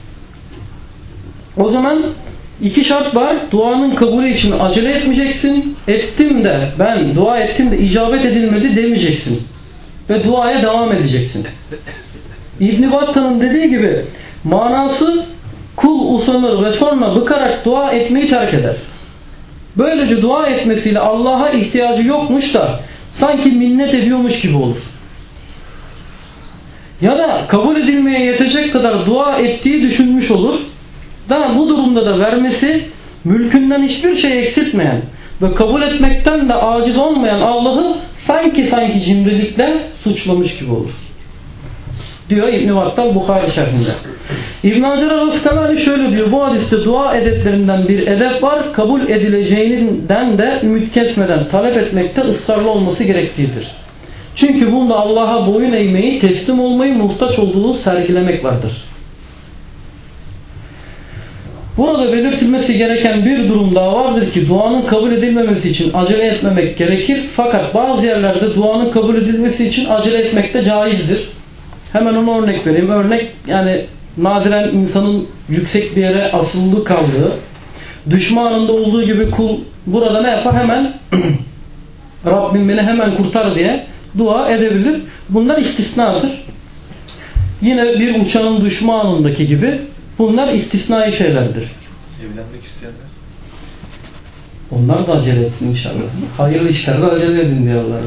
O zaman iki şart var. Duanın kabulü için acele etmeyeceksin. Ben dua ettim de icabet edilmedi demeyeceksin. Ve duaya devam edeceksin. İbn Battan'ın dediği gibi manası kul usanır ve sonra bıkarak dua etmeyi terk eder. Böylece dua etmesiyle Allah'a ihtiyacı yokmuş da sanki minnet ediyormuş gibi olur. Ya da kabul edilmeye yetecek kadar dua ettiği düşünmüş olur. Bu durumda da vermesi mülkünden hiçbir şey eksiltmeyen ve kabul etmekten de aciz olmayan Allah'ı sanki cimrilikle suçlamış gibi olur. Diyor İbn Battal Buhari şerhinde. İbn Hacer el-Askalani şöyle diyor. Bu hadiste dua edeplerinden bir edep var. Kabul edileceğinden de ümit kesmeden talep etmekte ısrarlı olması gerektiğidir. Çünkü bunda Allah'a boyun eğmeyi, teslim olmayı, muhtaç olduğunu sergilemek vardır. Burada belirtilmesi gereken bir durum daha vardır ki duanın kabul edilmemesi için acele etmemek gerekir. Fakat bazı yerlerde duanın kabul edilmesi için acele etmek de caizdir. Hemen ona örnek vereyim. Örnek yani nadiren insanın yüksek bir yere asılı kaldığı, düşmanında olduğu gibi kul burada ne yapar? Hemen Rabbim beni hemen kurtar diye dua edebilir. Bunlar istisnadır. Yine bir uçağın düşmanındaki gibi bunlar istisnai şeylerdir. Evlenmek isteyenler? Onlar da acele etsin inşallah. Hayırlı işlerde acele edin diyorlar.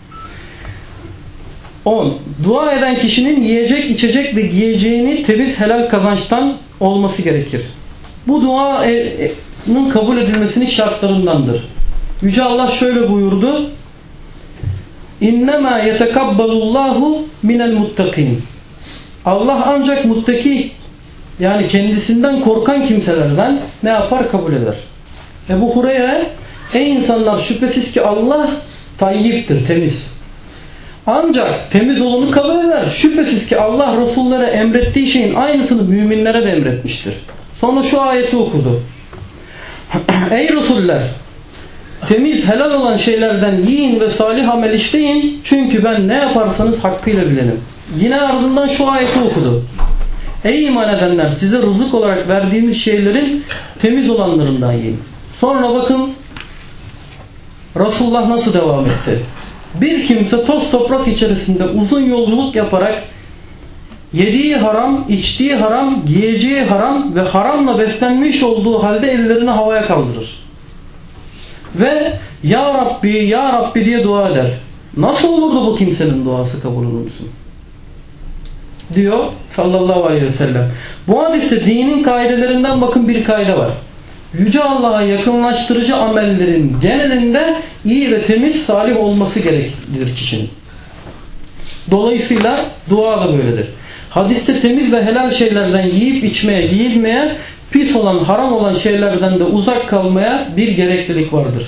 10. Dua eden kişinin yiyecek, içecek ve giyeceğini temiz helal kazançtan olması gerekir. Bu duanın kabul edilmesinin şartlarındandır. Yüce Allah şöyle buyurdu. İnnemâ yetekabbalullahu minel muttakin. Allah ancak muttaki yani kendisinden korkan kimselerden ne yapar? Kabul eder. Ebu Hureyre ey insanlar şüphesiz ki Allah tayyiptir, temiz. Ancak temiz olanı kabul eder. Şüphesiz ki Allah Resullere emrettiği şeyin aynısını müminlere de emretmiştir. Sonra şu ayeti okudu. Ey Resuller! Temiz, helal olan şeylerden yiyin ve salih amel işleyin. Çünkü ben ne yaparsanız hakkıyla bilenim. Yine ardından şu ayeti okudu. Ey iman edenler! Size rızık olarak verdiğimiz şeylerin temiz olanlarından yiyin. Sonra bakın Resulullah nasıl devam etti. Bir kimse toz toprak içerisinde uzun yolculuk yaparak yediği haram, içtiği haram, giyeceği haram ve haramla beslenmiş olduğu halde ellerini havaya kaldırır. Ve Ya Rabbi, Ya Rabbi diye dua eder. Nasıl olurdu bu kimsenin duası kabul olunsun? Diyor sallallahu aleyhi ve sellem. Bu hadiste dinin kaidelerinden bakın bir kaide var. Yüce Allah'a yakınlaştırıcı amellerin genelinde iyi ve temiz, salih olması gereklidir kişinin. Dolayısıyla dua da böyledir. Hadiste temiz ve helal şeylerden yiyip içmeye, giyilmeye, pis olan, haram olan şeylerden de uzak kalmaya bir gereklilik vardır.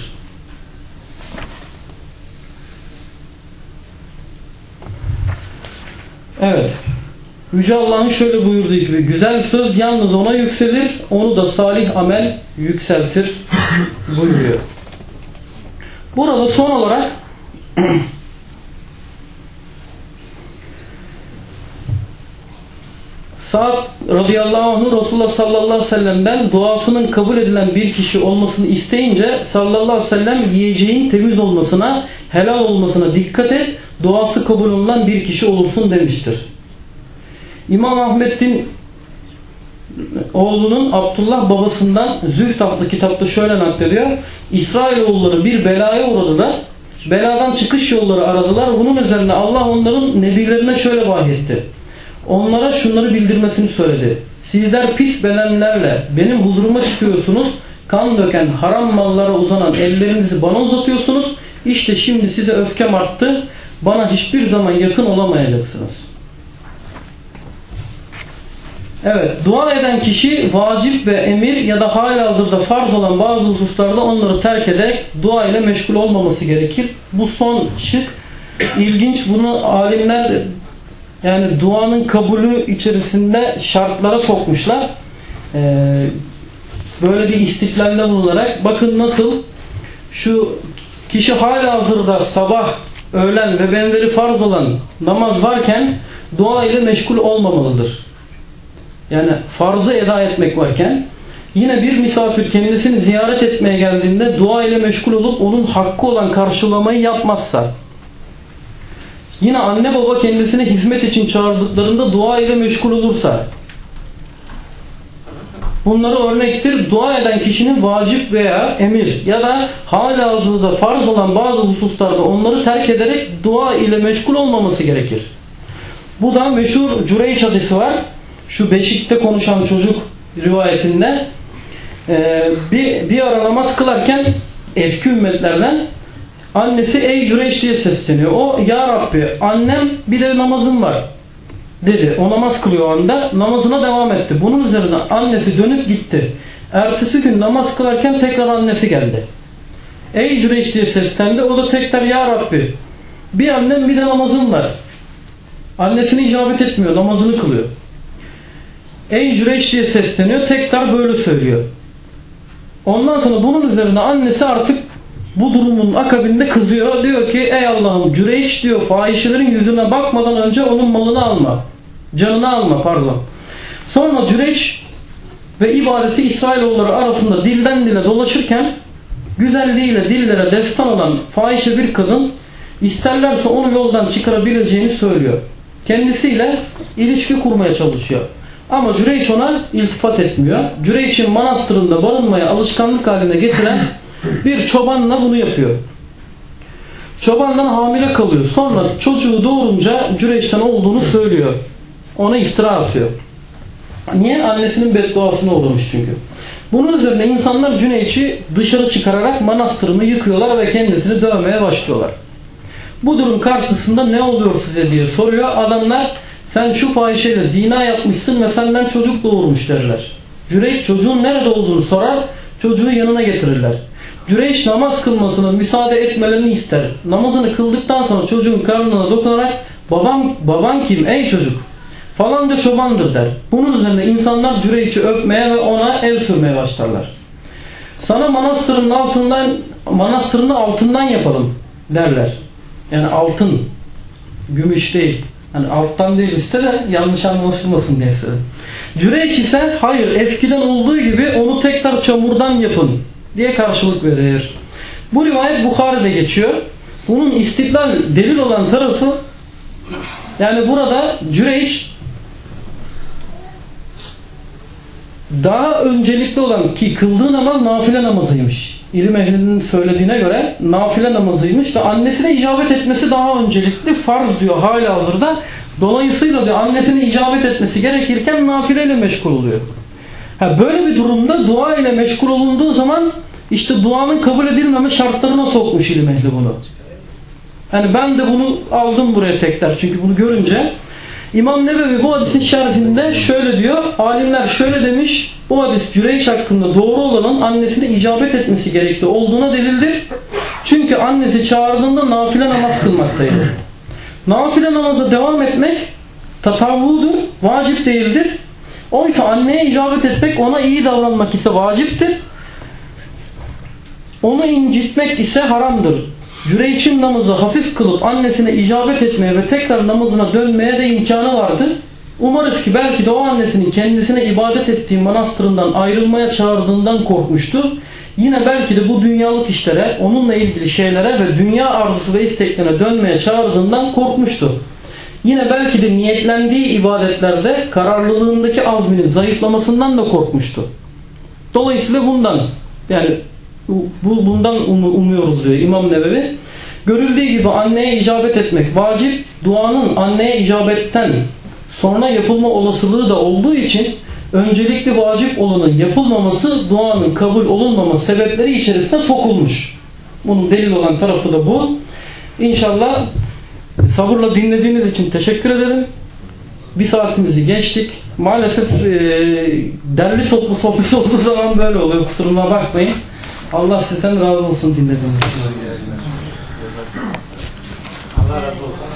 Evet. Yüce Allah'ın şöyle buyurduğu gibi güzel söz yalnız ona yükselir, onu da salih amel yükseltir buyuruyor. Burada son olarak Sa'd radıyallahu anh Resulullah sallallahu aleyhi ve sellem'den duasının kabul edilen bir kişi olmasını isteyince sallallahu aleyhi ve sellem yiyeceğin temiz olmasına, helal olmasına dikkat et, duası kabul olunan bir kişi olursun demiştir. İmam Ahmet'in oğlunun Abdullah babasından Zühd adlı kitapta şöyle naklediyor. İsrailoğulları bir belaya uğradılar. Beladan çıkış yolları aradılar. Bunun üzerine Allah onların nebilerine şöyle vahyetti. Onlara şunları bildirmesini söyledi. Sizler pis bedenlerle benim huzuruma çıkıyorsunuz. Kan döken haram mallara uzanan ellerinizi bana uzatıyorsunuz. İşte şimdi size öfkem arttı. Bana hiçbir zaman yakın olamayacaksınız. Evet, dua eden kişi vacip ve emir ya da halihazırda farz olan bazı hususlarda onları terk ederek dua ile meşgul olmaması gerekir. Bu son şık ilginç. Bunu alimler yani duanın kabulü içerisinde şartlara sokmuşlar. Böyle bir istiklalle bulunarak bakın nasıl şu kişi halihazırda sabah, öğlen ve benzeri farz olan namaz varken dua ile meşgul olmamalıdır. Yani farzı eda etmek varken yine bir misafir kendisini ziyaret etmeye geldiğinde dua ile meşgul olup onun hakkı olan karşılamayı yapmazsa, yine anne baba kendisine hizmet için çağırdıklarında dua ile meşgul olursa, bunları örnektir. Dua eden kişinin vacip veya emir ya da halihazırda farz olan bazı hususlarda onları terk ederek dua ile meşgul olmaması gerekir. Bu da meşhur Cüreyç hadisi var. Şu beşikte konuşan çocuk rivayetinde bir ara namaz kılarken eski ümmetlerden annesi ey Cüreyç diye sesleniyor. O ya Rabbi annem bir de namazım var dedi. O namaz kılıyor o anda. Namazına devam etti. Bunun üzerine annesi dönüp gitti. Ertesi gün namaz kılarken tekrar annesi geldi. Ey Cüreyç diye seslendi. O da tekrar ya Rabbi bir annem bir de namazım var. Annesine icabet etmiyor. Namazını kılıyor. Ey Cüreyç diye sesleniyor. Tekrar böyle söylüyor. Ondan sonra bunun üzerine annesi artık bu durumun akabinde kızıyor. Diyor ki ey Allah'ım Cüreyç diyor fahişelerin yüzüne bakmadan önce onun malını alma. Canını alma pardon. Sonra Cüreyç ve ibadeti İsrailoğulları arasında dilden dile dolaşırken güzelliğiyle dillere destan olan fahişe bir kadın isterlerse onu yoldan çıkarabileceğini söylüyor. Kendisiyle ilişki kurmaya çalışıyor. Ama Cüreyç ona iltifat etmiyor. Cüreyç'in manastırında barınmaya alışkanlık haline getiren bir çobanla bunu yapıyor. Çobandan hamile kalıyor. Sonra çocuğu doğurunca Cüreyç'ten olduğunu söylüyor. Ona iftira atıyor. Niye? Annesinin bedduasına uğramış çünkü. Bunun üzerine insanlar Cüreyç'i dışarı çıkararak manastırını yıkıyorlar ve kendisini dövmeye başlıyorlar. Bu durum karşısında ne oluyor size diye soruyor. Adamlar sen şu fahişeyle zina yapmışsın ve senden çocuk doğurmuş derler. Cüreyç çocuğun nerede olduğunu sorar, çocuğu yanına getirirler. Cüreyç namaz kılmasına müsaade etmelerini ister. Namazını kıldıktan sonra çocuğun karnına dokunarak baban kim ey çocuk? Falanca çobandır der. Bunun üzerine insanlar Cüreyç'i öpmeye ve ona el sürmeye başlarlar. Sana manastırını altından yapalım derler. Yani altın, gümüş değil. Hani alttan değil işte de yanlış anlaşılmasın diye söyledim. Cüreyç ise hayır eskiden olduğu gibi onu tekrar çamurdan yapın diye karşılık verir. Bu rivayet Bukhari'de geçiyor. Bunun istiklal delil olan tarafı yani burada Cüreyç daha öncelikli olan ki kıldığı namaz nafile namazıymış. İlim ehlinin söylediğine göre nafile namazıymış ve annesine icabet etmesi daha öncelikli. Farz diyor halihazırda. Dolayısıyla diyor annesine icabet etmesi gerekirken nafileyle meşgul oluyor. Böyle bir durumda dua ile meşgul olunduğu zaman işte duanın kabul edilmeme şartlarına sokmuş ilim ehli bunu. Yani ben de bunu aldım buraya tekrar çünkü bunu görünce İmam Nevevi bu hadisin şerhinde şöyle diyor. Alimler şöyle demiş. Bu hadis Cüreyç hakkında doğru olanın annesine icabet etmesi gerekli olduğuna delildir. Çünkü annesi çağırdığında nafile namaz kılmaktaydı. Nafile namaza devam etmek tatavvudur, vacip değildir. Oysa anneye icabet etmek, ona iyi davranmak ise vaciptir. Onu incitmek ise haramdır. Cüreyç'in namazı hafif kılıp annesine icabet etmeye ve tekrar namazına dönmeye de imkanı vardı. Umarız ki belki de o annesinin kendisine ibadet ettiği manastırından ayrılmaya çağırdığından korkmuştu. Yine belki de bu dünyalık işlere, onunla ilgili şeylere ve dünya arzusu ve isteklerine dönmeye çağırdığından korkmuştu. Yine belki de niyetlendiği ibadetlerde kararlılığındaki azminin zayıflamasından da korkmuştu. Dolayısıyla bundan umuyoruz diyor İmam Nevevi. Görüldüğü gibi anneye icabet etmek vacip, duanın anneye icabetten sonra yapılma olasılığı da olduğu için öncelikli vacip olanın yapılmaması duanın kabul olunmama sebepleri içerisinde sokulmuş. Bunun delil olan tarafı da bu. İnşallah sabırla dinlediğiniz için teşekkür ederim. Bir saatimizi geçtik. Maalesef derli toplu sohbet olduğu zaman böyle oluyor. Kusuruma bakmayın. Allah sizden razı olsun dinlediğiniz için. Allah razı olsun.